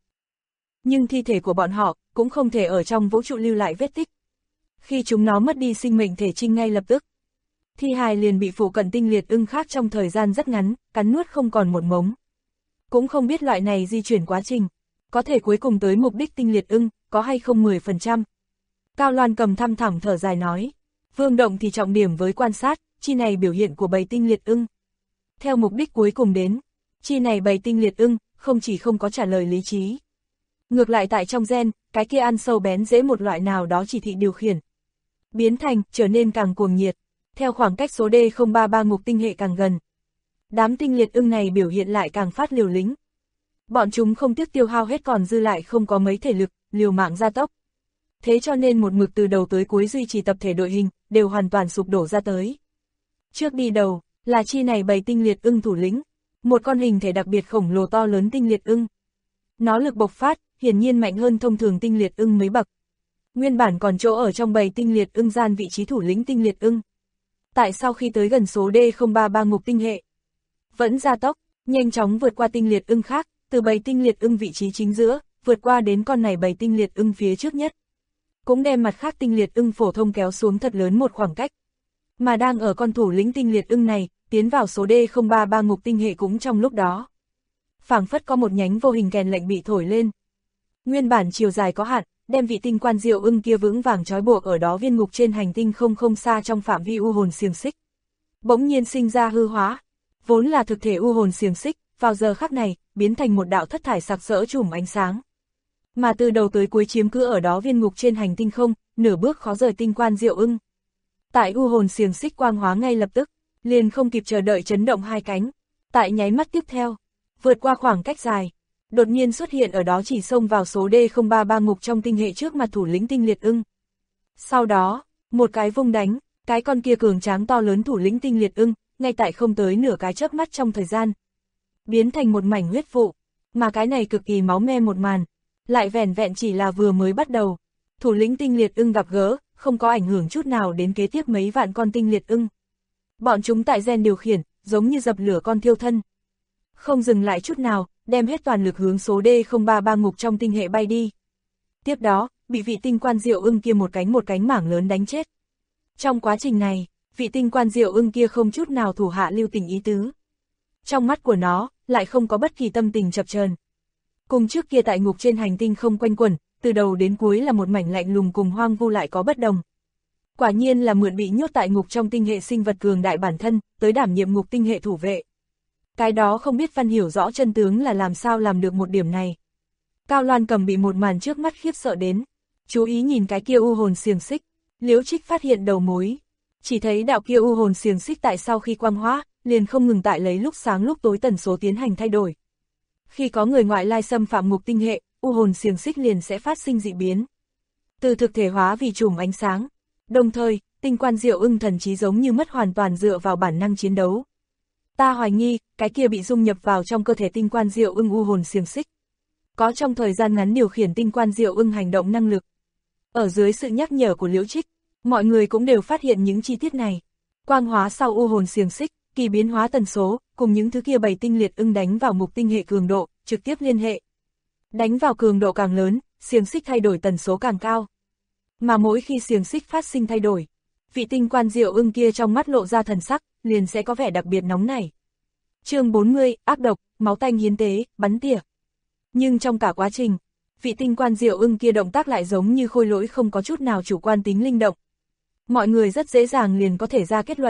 Nhưng thi thể của bọn họ, cũng không thể ở trong vũ trụ lưu lại vết tích. Khi chúng nó mất đi sinh mệnh thể trinh ngay lập tức, thi hài liền bị phụ cận tinh liệt ưng khác trong thời gian rất ngắn, cắn nuốt không còn một mống. Cũng không biết loại này di chuyển quá trình, có thể cuối cùng tới mục đích tinh liệt ưng, có hay không 10%. Cao Loan Cầm thăm thẳm thở dài nói, Vương Động thì trọng điểm với quan sát, chi này biểu hiện của bầy tinh liệt ưng. Theo mục đích cuối cùng đến, chi này bầy tinh liệt ưng, không chỉ không có trả lời lý trí. Ngược lại tại trong gen, cái kia ăn sâu bén dễ một loại nào đó chỉ thị điều khiển. Biến thành, trở nên càng cuồng nhiệt, theo khoảng cách số D033 ngục tinh hệ càng gần. Đám tinh liệt ưng này biểu hiện lại càng phát liều lĩnh. Bọn chúng không tiếc tiêu hao hết còn dư lại không có mấy thể lực, liều mạng gia tốc. Thế cho nên một mực từ đầu tới cuối duy trì tập thể đội hình, đều hoàn toàn sụp đổ ra tới. Trước đi đầu, là chi này bầy tinh liệt ưng thủ lĩnh, một con hình thể đặc biệt khổng lồ to lớn tinh liệt ưng. Nó lực bộc phát, hiển nhiên mạnh hơn thông thường tinh liệt ưng mấy bậc. Nguyên bản còn chỗ ở trong bầy tinh liệt ưng gian vị trí thủ lĩnh tinh liệt ưng. Tại sau khi tới gần số D033 ngục tinh hệ, vẫn gia tốc, nhanh chóng vượt qua tinh liệt ưng khác, từ bầy tinh liệt ưng vị trí chính giữa, vượt qua đến con này bầy tinh liệt ưng phía trước nhất. Cũng đem mặt khác tinh liệt ưng phổ thông kéo xuống thật lớn một khoảng cách. Mà đang ở con thủ lĩnh tinh liệt ưng này, tiến vào số D033 ngục tinh hệ cũng trong lúc đó. Phảng phất có một nhánh vô hình kèn lệnh bị thổi lên. Nguyên bản chiều dài có hạn, đem vị tinh quan diệu ưng kia vững vàng trói buộc ở đó viên ngục trên hành tinh không xa trong phạm vi u hồn xiềng xích. Bỗng nhiên sinh ra hư hóa, vốn là thực thể u hồn xiềng xích, vào giờ khắc này, biến thành một đạo thất thải sặc sỡ chùm ánh sáng. Mà từ đầu tới cuối chiếm cứ ở đó viên ngục trên hành tinh không, nửa bước khó rời tinh quan diệu ưng. Tại u hồn xiềng xích quang hóa ngay lập tức, liền không kịp chờ đợi chấn động hai cánh. Tại nháy mắt tiếp theo, vượt qua khoảng cách dài, đột nhiên xuất hiện ở đó chỉ xông vào số D033 ngục trong tinh hệ trước mặt thủ lĩnh tinh liệt ưng. Sau đó, một cái vung đánh, cái con kia cường tráng to lớn thủ lĩnh tinh liệt ưng, ngay tại không tới nửa cái chớp mắt trong thời gian, biến thành một mảnh huyết vụ, mà cái này cực kỳ máu me một màn, lại vẻn vẹn chỉ là vừa mới bắt đầu. Thủ lĩnh tinh liệt ưng gặp gỡ, không có ảnh hưởng chút nào đến kế tiếp mấy vạn con tinh liệt ưng. Bọn chúng tại gen điều khiển, giống như dập lửa con thiêu thân. Không dừng lại chút nào, đem hết toàn lực hướng số D033 ngục trong tinh hệ bay đi. Tiếp đó, bị vị tinh quan diệu ưng kia một cánh mảng lớn đánh chết. Trong quá trình này, vị tinh quan diệu ưng kia không chút nào thủ hạ lưu tình ý tứ. Trong mắt của nó, lại không có bất kỳ tâm tình chập chờn. Cùng trước kia tại ngục trên hành tinh không quanh quẩn, từ đầu đến cuối là một mảnh lạnh lùng cùng hoang vu lại có bất đồng. Quả nhiên là mượn bị nhốt tại ngục trong tinh hệ sinh vật cường đại bản thân, tới đảm nhiệm ngục tinh hệ thủ vệ. Cái đó không biết Văn hiểu rõ chân tướng là làm sao làm được một điểm này. Cao Loan Cầm bị một màn trước mắt khiếp sợ đến, chú ý nhìn cái kia u hồn xiềng xích, Liễu Trích phát hiện đầu mối. Chỉ thấy đạo kia u hồn xiềng xích tại sau khi quang hóa, liền không ngừng tại lấy lúc sáng lúc tối tần số tiến hành thay đổi. Khi có người ngoại lai xâm phạm ngục tinh hệ, u hồn xiềng xích liền sẽ phát sinh dị biến. Từ thực thể hóa vì chùm ánh sáng. Đồng thời, tinh quan diệu ưng thần trí giống như mất hoàn toàn dựa vào bản năng chiến đấu. Ta hoài nghi, cái kia bị dung nhập vào trong cơ thể tinh quan diệu ưng u hồn xiềng xích. Có trong thời gian ngắn điều khiển tinh quan diệu ưng hành động năng lực. Ở dưới sự nhắc nhở của Liễu Trích, mọi người cũng đều phát hiện những chi tiết này. Quang hóa sau u hồn xiềng xích, kỳ biến hóa tần số, cùng những thứ kia bầy tinh liệt ưng đánh vào mục tinh hệ cường độ, trực tiếp liên hệ. Đánh vào cường độ càng lớn, xiềng xích thay đổi tần số càng cao. Mà mỗi khi xiềng xích phát sinh thay đổi, vị tinh quan diệu ưng kia trong mắt lộ ra thần sắc, liền sẽ có vẻ đặc biệt nóng nảy. Chương 40, ác độc, máu tanh hiến tế, bắn tỉa. Nhưng trong cả quá trình, vị tinh quan diệu ưng kia động tác lại giống như khôi lỗi không có chút nào chủ quan tính linh động. Mọi người rất dễ dàng liền có thể ra kết luận,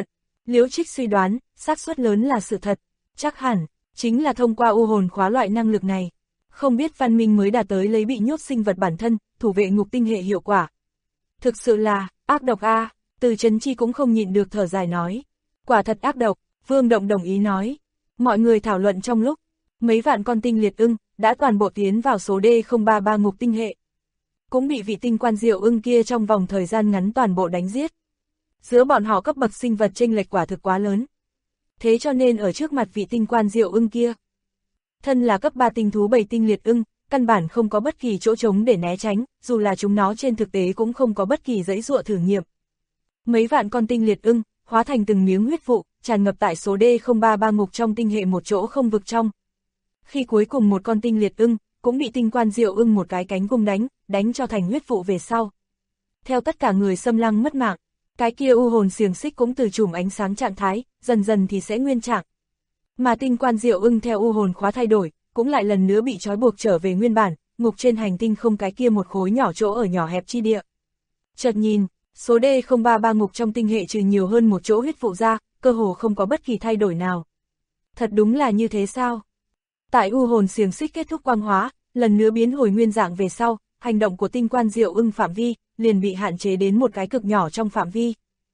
Liễu Trích suy đoán, xác suất lớn là sự thật, chắc hẳn, chính là thông qua u hồn khóa loại năng lực này. Không biết văn minh mới đạt tới lấy bị nhốt sinh vật bản thân, thủ vệ ngục tinh hệ hiệu quả. Thực sự là, ác độc a. Từ Chấn Chi cũng không nhịn được thở dài nói. Quả thật ác độc, Vương Động đồng ý nói. Mọi người thảo luận trong lúc, mấy vạn con tinh liệt ưng, đã toàn bộ tiến vào số D033 ngục tinh hệ. Cũng bị vị tinh quan diệu ưng kia trong vòng thời gian ngắn toàn bộ đánh giết. Giữa bọn họ cấp bậc sinh vật chênh lệch quả thực quá lớn. Thế cho nên ở trước mặt vị tinh quan diệu ưng kia, thân là cấp 3 tinh thú 7 tinh liệt ưng, căn bản không có bất kỳ chỗ trống để né tránh, dù là chúng nó trên thực tế cũng không có bất kỳ giãy giụa thử nghiệm. Mấy vạn con tinh liệt ưng, hóa thành từng miếng huyết vụ, tràn ngập tại số D033 ngục trong tinh hệ một chỗ không vực trong. Khi cuối cùng một con tinh liệt ưng, cũng bị tinh quan diệu ưng một cái cánh cung đánh cho thành huyết vụ về sau. Theo tất cả người xâm lăng mất mạng, cái kia u hồn xiềng xích cũng từ chùm ánh sáng trạng thái, dần dần thì sẽ nguyên trạng. Mà tinh quan diệu ưng theo u hồn khóa thay đổi, cũng lại lần nữa bị trói buộc trở về nguyên bản, ngục trên hành tinh không cái kia một khối nhỏ chỗ ở nhỏ hẹp chi địa. Chợt nhìn, số D033 ngục trong tinh hệ trừ nhiều hơn một chỗ huyết vụ ra, cơ hồ không có bất kỳ thay đổi nào. Thật đúng là như thế sao? Tại u hồn xiềng xích kết thúc quang hóa, lần nữa biến hồi nguyên dạng về sau, hành động của tinh quan diệu ưng phạm vi, liền bị hạn chế đến một cái cực nhỏ trong phạm vi.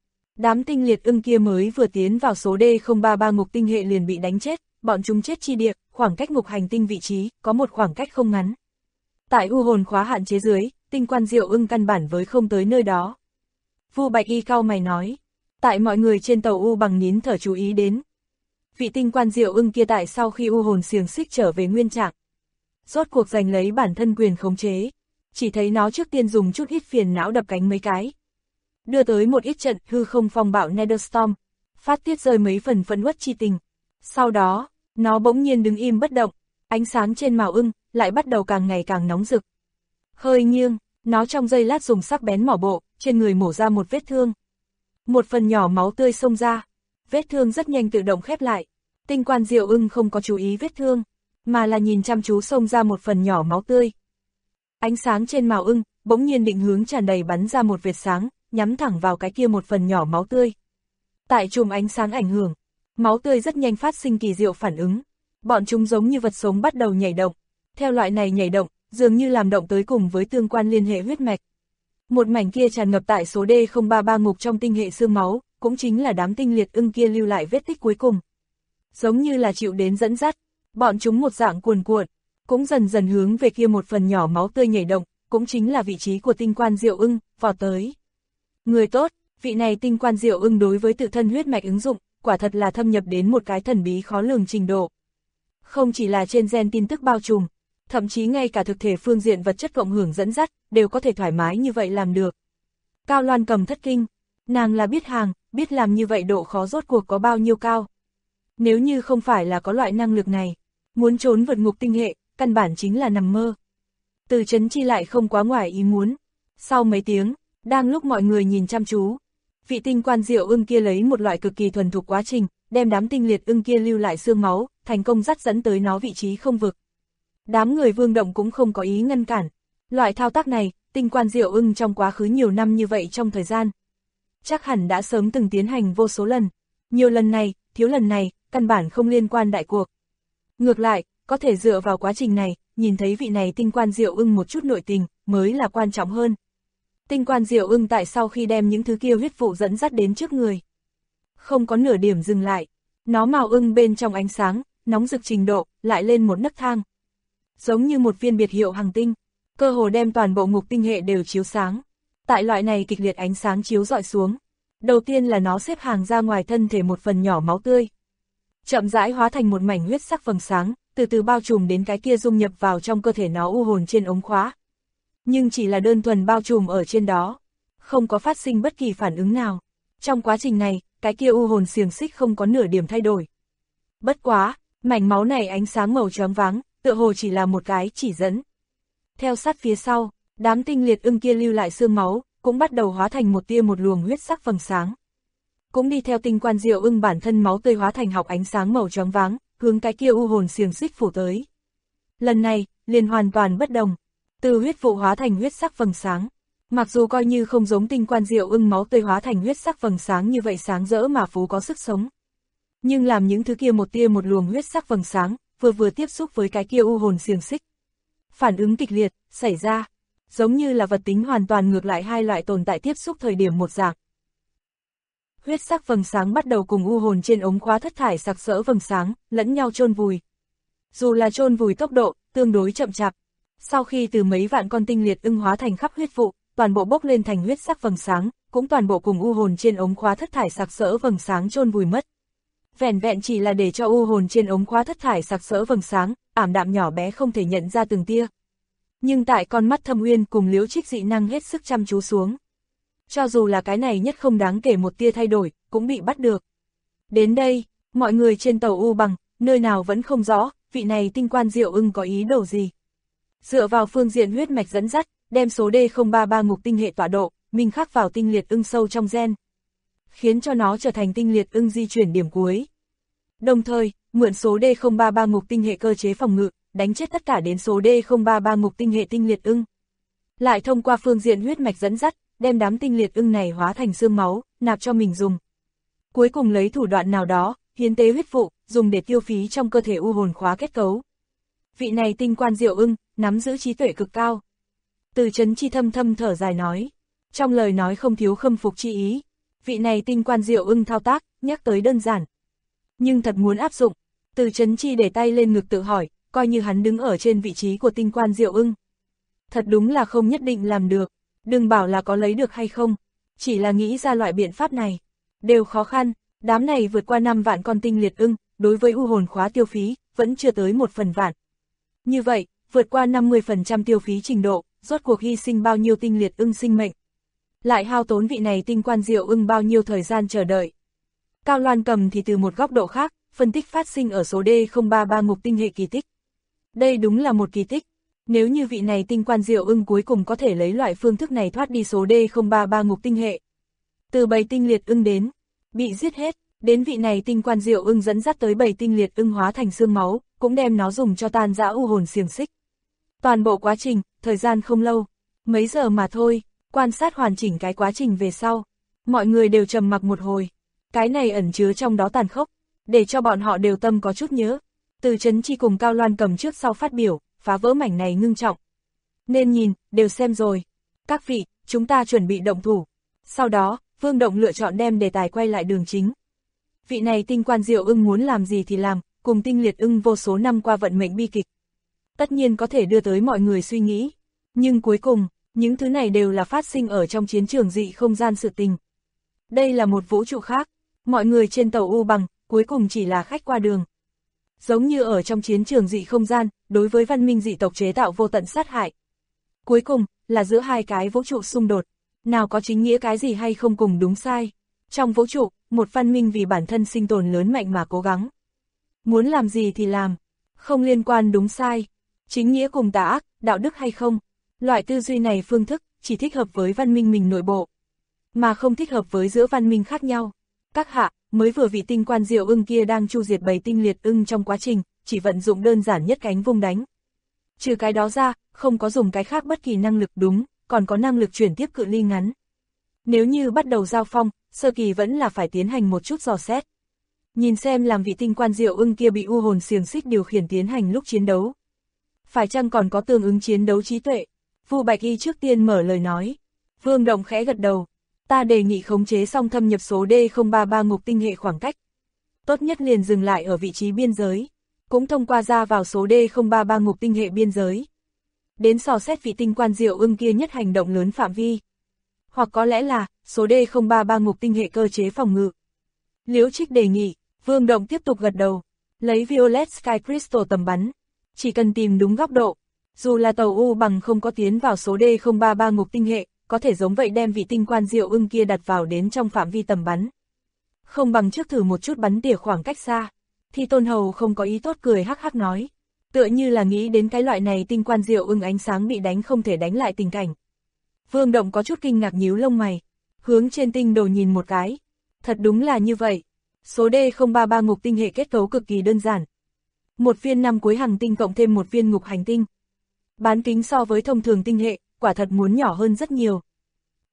Đám tinh liệt ưng kia mới vừa tiến vào số D033 ngục tinh hệ liền bị đánh chết, bọn chúng chết chi địa, khoảng cách ngục hành tinh vị trí, có một khoảng cách không ngắn. Tại u hồn khóa hạn chế dưới, tinh quan diệu ưng căn bản với không tới nơi đó. Vu Bạch Y cau mày nói, tại mọi người trên tàu U bằng nín thở chú ý đến. Vị tinh quan diệu ưng kia tại sau khi u hồn xiềng xích trở về nguyên trạng, rốt cuộc giành lấy bản thân quyền khống chế, chỉ thấy nó trước tiên dùng chút ít phiền não đập cánh mấy cái. Đưa tới một ít trận hư không phong bạo Netherstorm, phát tiết rơi mấy phần phẫn uất chi tình. Sau đó, nó bỗng nhiên đứng im bất động, ánh sáng trên mào ưng lại bắt đầu càng ngày càng nóng rực. Hơi nghiêng, nó trong giây lát dùng sắc bén mỏ bộ, trên người mổ ra một vết thương. Một phần nhỏ máu tươi xông ra, vết thương rất nhanh tự động khép lại. Tinh quan diệu ưng không có chú ý vết thương, mà là nhìn chăm chú xông ra một phần nhỏ máu tươi. Ánh sáng trên mào ưng bỗng nhiên định hướng tràn đầy bắn ra một vệt sáng, nhắm thẳng vào cái kia một phần nhỏ máu tươi. Tại chùm ánh sáng ảnh hưởng, máu tươi rất nhanh phát sinh kỳ diệu phản ứng. Bọn chúng giống như vật sống bắt đầu nhảy động. Theo loại này nhảy động, dường như làm động tới cùng với tương quan liên hệ huyết mạch. Một mảnh kia tràn ngập tại số D033 ngục trong tinh hệ xương máu, cũng chính là đám tinh liệt ưng kia lưu lại vết tích cuối cùng. Giống như là chịu đến dẫn dắt, bọn chúng một dạng cuồn cuộn, cũng dần dần hướng về kia một phần nhỏ máu tươi nhảy động, cũng chính là vị trí của tinh quan diệu ưng, vọt tới. Người tốt, vị này tinh quan diệu ưng đối với tự thân huyết mạch ứng dụng, quả thật là thâm nhập đến một cái thần bí khó lường trình độ. Không chỉ là trên gen tin tức bao trùm, thậm chí ngay cả thực thể phương diện vật chất cộng hưởng dẫn dắt, đều có thể thoải mái như vậy làm được. Cao Loan Cầm thất kinh, nàng là biết hàng, biết làm như vậy độ khó rốt cuộc có bao nhiêu cao. Nếu như không phải là có loại năng lực này, muốn trốn vượt ngục tinh hệ, căn bản chính là nằm mơ. Từ Chấn Chi lại không quá ngoài ý muốn. Sau mấy tiếng, đang lúc mọi người nhìn chăm chú, vị tinh quan diệu ưng kia lấy một loại cực kỳ thuần thục quá trình, đem đám tinh liệt ưng kia lưu lại xương máu, thành công dắt dẫn tới nó vị trí không vực. Đám người Vương Động cũng không có ý ngăn cản. Loại thao tác này, tinh quan diệu ưng trong quá khứ nhiều năm như vậy trong thời gian, chắc hẳn đã sớm từng tiến hành vô số lần. Nhiều lần này, thiếu lần này, căn bản không liên quan đại cuộc. Ngược lại, có thể dựa vào quá trình này, nhìn thấy vị này tinh quan diệu ưng một chút nội tình, mới là quan trọng hơn. Tinh quan diệu ưng tại sau khi đem những thứ kia huyết vụ dẫn dắt đến trước người, không có nửa điểm dừng lại. Nó mào ưng bên trong ánh sáng, nóng rực trình độ, lại lên một nấc thang. Giống như một viên biệt hiệu hành tinh, cơ hồ đem toàn bộ ngục tinh hệ đều chiếu sáng. Tại loại này kịch liệt ánh sáng chiếu rọi xuống, đầu tiên là nó xếp hàng ra ngoài thân thể một phần nhỏ máu tươi, chậm rãi hóa thành một mảnh huyết sắc vầng sáng, từ từ bao trùm đến cái kia dung nhập vào trong cơ thể nó u hồn trên ống khóa. Nhưng chỉ là đơn thuần bao trùm ở trên đó, không có phát sinh bất kỳ phản ứng nào. Trong quá trình này, cái kia u hồn xiềng xích không có nửa điểm thay đổi. Bất quá, mảnh máu này ánh sáng màu choáng váng, tựa hồ chỉ là một cái chỉ dẫn. Theo sát phía sau, đám tinh liệt ưng kia lưu lại xương máu, cũng bắt đầu hóa thành một tia một luồng huyết sắc vầng sáng. Cũng đi theo tinh quan diệu ưng bản thân máu tươi hóa thành học ánh sáng màu choáng váng, hướng cái kia u hồn xiềng xích phủ tới. Lần này, liền hoàn toàn bất đồng. Từ huyết vụ hóa thành huyết sắc vầng sáng, Mặc dù coi như không giống tinh quan diệu ưng máu tươi hóa thành huyết sắc vầng sáng như vậy sáng rỡ mà phú có sức sống. Nhưng làm những thứ kia một tia một luồng huyết sắc vầng sáng, vừa tiếp xúc với cái kia u hồn xiềng xích. Phản ứng kịch liệt, xảy ra, giống như là vật tính hoàn toàn ngược lại hai loại tồn tại tiếp xúc thời điểm một dạng. Huyết sắc vầng sáng bắt đầu cùng u hồn trên ống khóa thất thải sặc sỡ vầng sáng, lẫn nhau chôn vùi. Dù là chôn vùi tốc độ, tương đối chậm chạp. Sau khi từ mấy vạn con tinh liệt ưng hóa thành khắp huyết vụ, toàn bộ bốc lên thành huyết sắc vầng sáng, cũng toàn bộ cùng u hồn trên ống khóa thất thải sặc sỡ vầng sáng chôn vùi mất. Vẻn vẹn chỉ là để cho u hồn trên ống khóa thất thải sặc sỡ vầng sáng, ảm đạm nhỏ bé không thể nhận ra từng tia. Nhưng tại con mắt Thâm Uyên cùng Liễu Trích dị năng hết sức chăm chú xuống. Cho dù là cái này nhất không đáng kể một tia thay đổi, cũng bị bắt được. Đến đây, mọi người trên tàu U Bằng, nơi nào vẫn không rõ, vị này tinh quan diệu ưng có ý đồ gì. Dựa vào phương diện huyết mạch dẫn dắt, đem số D033 ngục tinh hệ tọa độ, minh khắc vào tinh liệt ưng sâu trong gen. Khiến cho nó trở thành tinh liệt ưng di chuyển điểm cuối. Đồng thời, mượn số D033 ngục tinh hệ cơ chế phòng ngự, đánh chết tất cả đến số D033 ngục tinh hệ tinh liệt ưng. Lại thông qua phương diện huyết mạch dẫn dắt, đem đám tinh liệt ưng này hóa thành xương máu, nạp cho mình dùng. Cuối cùng lấy thủ đoạn nào đó, hiến tế huyết vụ, dùng để tiêu phí trong cơ thể u hồn khóa kết cấu. Vị này tinh quan diệu ưng, nắm giữ trí tuệ cực cao. Từ Chấn Chi thâm thâm thở dài nói, trong lời nói không thiếu khâm phục chi ý. Vị này tinh quan diệu ưng thao tác, nhắc tới đơn giản. Nhưng thật muốn áp dụng, Từ Chấn Chi để tay lên ngực tự hỏi, coi như hắn đứng ở trên vị trí của tinh quan diệu ưng. Thật đúng là không nhất định làm được, đừng bảo là có lấy được hay không, chỉ là nghĩ ra loại biện pháp này. Đều khó khăn, đám này vượt qua 5 vạn con tinh liệt ưng, đối với u hồn khóa tiêu phí, vẫn chưa tới 1/1000. Như vậy, vượt qua 50% tiêu phí trình độ, rốt cuộc hy sinh bao nhiêu tinh liệt ưng sinh mệnh. Lại hao tốn vị này tinh quan diệu ưng bao nhiêu thời gian chờ đợi. Cao Loan Cầm thì từ một góc độ khác, phân tích phát sinh ở số D033 ngục tinh hệ kỳ tích. Đây đúng là một kỳ tích. Nếu như vị này tinh quan diệu ưng cuối cùng có thể lấy loại phương thức này thoát đi số D033 ngục tinh hệ. Từ 7 tinh liệt ưng đến, bị giết hết, đến vị này tinh quan diệu ưng dẫn dắt tới 7 tinh liệt ưng hóa thành xương máu, cũng đem nó dùng cho tan rã u hồn xiềng xích. Toàn bộ quá trình, thời gian không lâu, mấy giờ mà thôi, quan sát hoàn chỉnh cái quá trình về sau. Mọi người đều trầm mặc một hồi, cái này ẩn chứa trong đó tàn khốc, để cho bọn họ đều tâm có chút nhớ. Từ Chấn Chi cùng Cao Loan Cầm trước sau phát biểu, phá vỡ mảnh này ngưng trọng. Nên nhìn, đều xem rồi. Các vị, chúng ta chuẩn bị động thủ. Sau đó, Vương Động lựa chọn đem đề tài quay lại đường chính. Vị này tinh quan diệu ưng muốn làm gì thì làm, cùng tinh liệt ưng vô số năm qua vận mệnh bi kịch. Tất nhiên có thể đưa tới mọi người suy nghĩ. Nhưng cuối cùng, những thứ này đều là phát sinh ở trong chiến trường dị không gian sự tình. Đây là một vũ trụ khác, mọi người trên tàu U Bằng, cuối cùng chỉ là khách qua đường. Giống như ở trong chiến trường dị không gian, đối với văn minh dị tộc chế tạo vô tận sát hại. Cuối cùng, là giữa hai cái vũ trụ xung đột, nào có chính nghĩa cái gì hay không cùng đúng sai. Trong vũ trụ, một văn minh vì bản thân sinh tồn lớn mạnh mà cố gắng. Muốn làm gì thì làm, không liên quan đúng sai, chính nghĩa cùng tà ác, đạo đức hay không. Loại tư duy này phương thức, chỉ thích hợp với văn minh mình nội bộ, mà không thích hợp với giữa văn minh khác nhau. Các hạ, mới vừa vị tinh quan diệu ưng kia đang chu diệt 7 tinh liệt ưng trong quá trình, chỉ vận dụng đơn giản nhất cánh vung đánh. Trừ cái đó ra, không có dùng cái khác bất kỳ năng lực đúng, còn có năng lực chuyển tiếp cự ly ngắn. Nếu như bắt đầu giao phong, sơ kỳ vẫn là phải tiến hành một chút dò xét. Nhìn xem làm vị tinh quan diệu ưng kia bị u hồn xiềng xích điều khiển tiến hành lúc chiến đấu. Phải chăng còn có tương ứng chiến đấu trí tuệ? Vu Bạch Y trước tiên mở lời nói. Vương Động khẽ gật đầu. Ta đề nghị khống chế xong thâm nhập số D033 ngục tinh hệ khoảng cách. Tốt nhất liền dừng lại ở vị trí biên giới. Cũng thông qua ra vào số D033 ngục tinh hệ biên giới. Đến dò xét vị tinh quan diệu ưng kia nhất hành động lớn phạm vi. Hoặc có lẽ là, số D033 ngục tinh hệ cơ chế phòng ngự. Liễu Trích đề nghị, Vương Động tiếp tục gật đầu. Lấy Violet Sky Crystal tầm bắn. Chỉ cần tìm đúng góc độ. Dù là tàu U Bằng không có tiến vào số D033 ngục tinh hệ, có thể giống vậy đem vị tinh quan diệu ưng kia đặt vào đến trong phạm vi tầm bắn. Không bằng trước thử một chút bắn tỉa khoảng cách xa. Thì Tôn Hầu không có ý tốt cười hắc hắc nói. Tựa như là nghĩ đến cái loại này tinh quan diệu ưng ánh sáng bị đánh không thể đánh lại tình cảnh. Vương Động có chút kinh ngạc nhíu lông mày. Hướng trên tinh đồ nhìn một cái. Thật đúng là như vậy. Số D033 ngục tinh hệ kết cấu cực kỳ đơn giản. Một viên 5 cuối hành tinh cộng thêm một viên ngục hành tinh. Bán kính so với thông thường tinh hệ, quả thật muốn nhỏ hơn rất nhiều.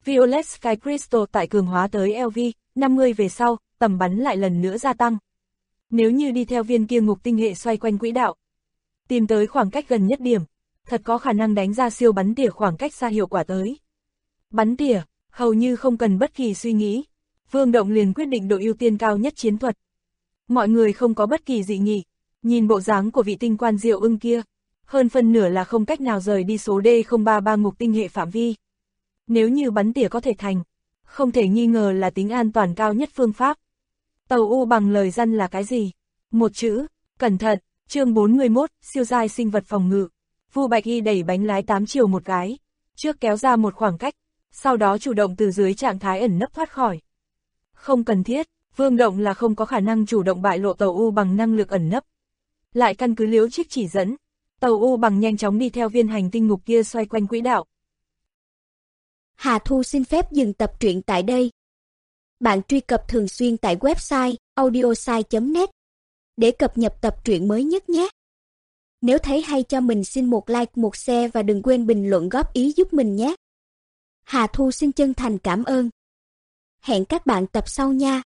Violet Sky Crystal tại cường hóa tới LV50 về sau, tầm bắn lại lần nữa gia tăng. Nếu như đi theo viên kia ngục tinh hệ xoay quanh quỹ đạo, tìm tới khoảng cách gần nhất điểm, thật có khả năng đánh ra siêu bắn tỉa khoảng cách xa hiệu quả tới. Bắn tỉa, hầu như không cần bất kỳ suy nghĩ, Vương Động liền quyết định độ ưu tiên cao nhất chiến thuật. Mọi người không có bất kỳ dị nghị, nhìn bộ dáng của vị tinh quan Diệu Ưng kia, hơn phân nửa là không cách nào rời đi số D033 ngục tinh hệ phạm vi. Nếu như bắn tỉa có thể thành, không thể nghi ngờ là tính an toàn cao nhất phương pháp. Tàu U bằng lời răn là cái gì? Một chữ, cẩn thận. Chương 41, siêu giai sinh vật phòng ngự. Vu Bạch Y đẩy bánh lái 8 chiều một cái, trước kéo ra một khoảng cách, sau đó chủ động từ dưới trạng thái ẩn nấp thoát khỏi. Không cần thiết, Vương Động là không có khả năng chủ động bại lộ tàu U bằng năng lực ẩn nấp. Lại căn cứ Liễu Trích chỉ dẫn, tàu U bằng nhanh chóng đi theo viên hành tinh ngục kia xoay quanh quỹ đạo. Hà Thu xin phép dừng tập truyện tại đây. Bạn truy cập thường xuyên tại website audiosai.net để cập nhật tập truyện mới nhất nhé. Nếu thấy hay cho mình xin một like, một share và đừng quên bình luận góp ý giúp mình nhé. Hà Thu xin chân thành cảm ơn. Hẹn các bạn tập sau nha.